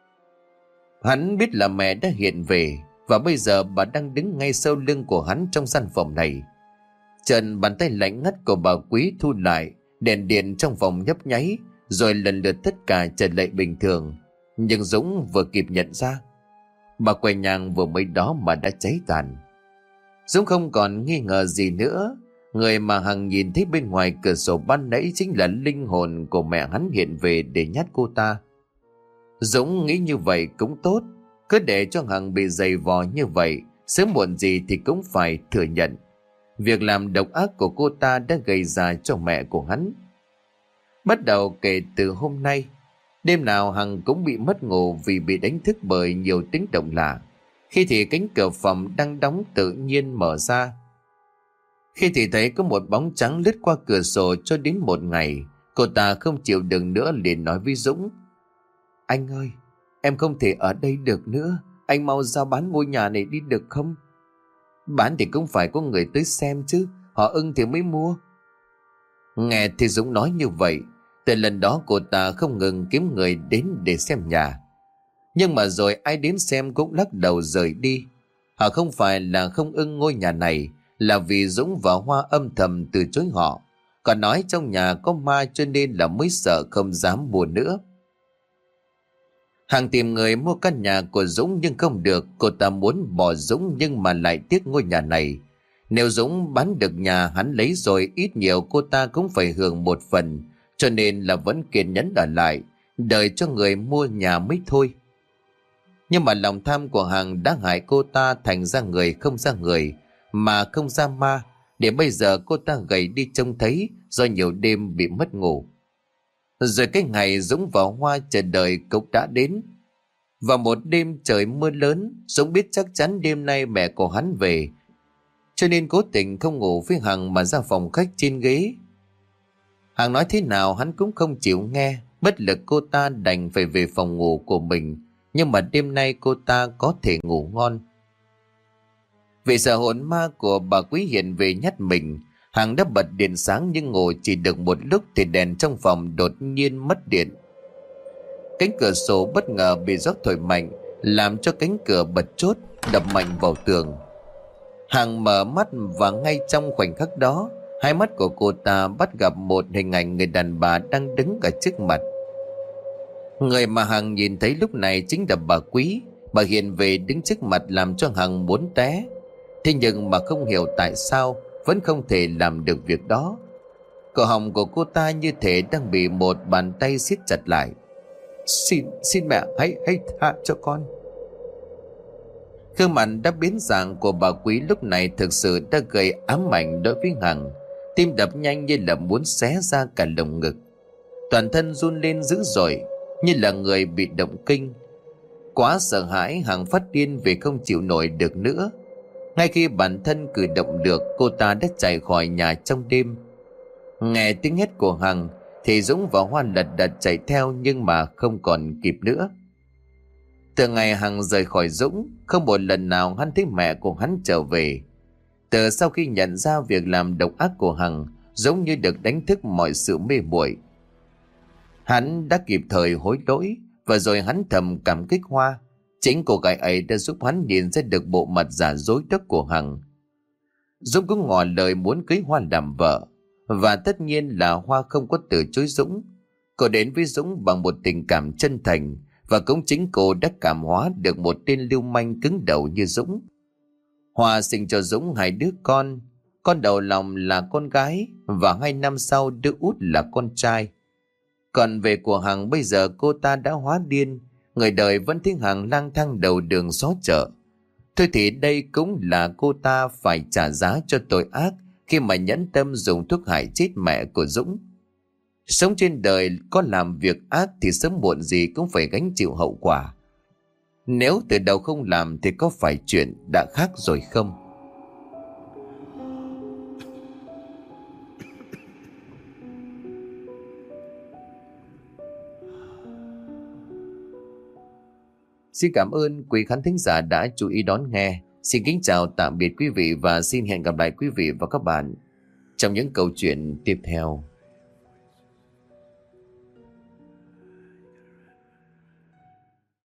Hắn biết là mẹ đã hiện về, và bây giờ bà đang đứng ngay sau lưng của hắn trong gian phòng này. Trần bàn tay lạnh ngắt của bà Quý thu lại, đèn điện trong phòng nhấp nháy, rồi lần lượt tất cả trở lại bình thường. Nhưng Dũng vừa kịp nhận ra, bà quầy nhang vừa mới đó mà đã cháy tàn. Dũng không còn nghi ngờ gì nữa. Người mà Hằng nhìn thấy bên ngoài cửa sổ ban nãy chính là linh hồn của mẹ hắn hiện về để nhát cô ta. Dũng nghĩ như vậy cũng tốt, cứ để cho Hằng bị dày vò như vậy, sớm muộn gì thì cũng phải thừa nhận việc làm độc ác của cô ta đã gây ra cho mẹ của hắn. Bắt đầu kể từ hôm nay, đêm nào Hằng cũng bị mất ngủ vì bị đánh thức bởi nhiều tiếng động lạ. Khi thì cánh cửa phòng đang đóng tự nhiên mở ra, khi thì thấy có một bóng trắng lướt qua cửa sổ. Cho đến một ngày, cô ta không chịu đựng nữa liền nói với Dũng: Anh ơi, em không thể ở đây được nữa, anh mau ra bán ngôi nhà này đi được không? Bán thì cũng phải có người tới xem chứ, họ ưng thì mới mua. Nghe thì Dũng nói như vậy, từ lần đó cô ta không ngừng kiếm người đến để xem nhà. Nhưng mà rồi ai đến xem cũng lắc đầu rời đi. Họ không phải là không ưng ngôi nhà này, là vì Dũng và Hoa âm thầm từ chối họ, còn nói trong nhà có ma cho nên là mới sợ không dám mua nữa. Hằng tìm người mua căn nhà của Dũng nhưng không được. Cô ta muốn bỏ Dũng nhưng mà lại tiếc ngôi nhà này. Nếu Dũng bán được nhà hắn lấy rồi, ít nhiều cô ta cũng phải hưởng một phần, cho nên là vẫn kiên nhẫn ở lại, đợi cho người mua nhà mới thôi. Nhưng mà lòng tham của Hằng đã hại cô ta thành ra người không ra người, mà không ra ma, để bây giờ cô ta gầy đi trông thấy do nhiều đêm bị mất ngủ. Rồi cái ngày Dũng vào Hoa chờ đợi cũng đã đến. Vào một đêm trời mưa lớn, Dũng biết chắc chắn đêm nay mẹ của hắn về, cho nên cố tình không ngủ với Hằng mà ra phòng khách trên ghế. Hằng nói thế nào hắn cũng không chịu nghe, bất lực cô ta đành phải về phòng ngủ của mình, nhưng mà đêm nay cô ta có thể ngủ ngon. Vì sợ hồn ma của bà Quý hiện về nhắt mình, Hằng đã bật điện sáng nhưng ngồi chỉ được một lúc thì đèn trong phòng đột nhiên mất điện. Cánh cửa sổ bất ngờ bị gió thổi mạnh, làm cho cánh cửa bật chốt, đập mạnh vào tường. Hằng mở mắt và ngay trong khoảnh khắc đó, hai mắt của cô ta bắt gặp một hình ảnh người đàn bà đang đứng ở trước mặt. Người mà Hằng nhìn thấy lúc này chính là bà Quý. Bà hiện về đứng trước mặt làm cho Hằng muốn té. Thế nhưng mà không hiểu tại sao vẫn không thể làm được việc đó. Cổ họng của cô ta như thể đang bị một bàn tay siết chặt lại. Xin, xin mẹ hãy, hãy tha cho con. Gương mặt đã biến dạng của bà Quý lúc này thực sự đã gây ám ảnh đối với Hằng. Tim đập nhanh như là muốn xé ra cả lồng ngực. Toàn thân run lên dữ dội, như là người bị động kinh. Quá sợ hãi, Hằng phát điên vì không chịu nổi được nữa. Ngay khi bản thân cử động được, cô ta đã chạy khỏi nhà trong đêm. Nghe tiếng hét của Hằng thì Dũng và Hoa lật đật chạy theo, nhưng mà không còn kịp nữa. Từ ngày Hằng rời khỏi Dũng, không một lần nào hắn thấy mẹ của hắn trở về. Từ sau khi nhận ra việc làm độc ác của Hằng, giống như được đánh thức mọi sự mê muội. Hắn đã kịp thời hối lỗi, và rồi hắn thầm cảm kích Hoa. Chính cô gái ấy đã giúp hắn nhìn ra được bộ mặt giả dối đó của Hằng. Dũng cũng ngỏ lời muốn cưới Hoa làm vợ, và tất nhiên là Hoa không có từ chối Dũng. Cô đến với Dũng bằng một tình cảm chân thành, và cũng chính cô đã cảm hóa được một tên lưu manh cứng đầu như Dũng. Hoa sinh cho Dũng hai đứa con, con đầu lòng là con gái, và hai năm sau đứa út là con trai. Còn về của Hằng, bây giờ cô ta đã hóa điên, người đời vẫn thấy Hằng lang thang đầu đường xó chợ. Thôi thì đây cũng là cô ta phải trả giá cho tội ác khi mà nhẫn tâm dùng thuốc hại chết mẹ của Dũng. Sống trên đời có làm việc ác thì sớm muộn gì cũng phải gánh chịu hậu quả. Nếu từ đầu không làm thì có phải chuyện đã khác rồi không? Xin cảm ơn quý khán thính giả đã chú ý đón nghe. Xin kính chào tạm biệt quý vị và xin hẹn gặp lại quý vị và các bạn trong những câu chuyện tiếp theo.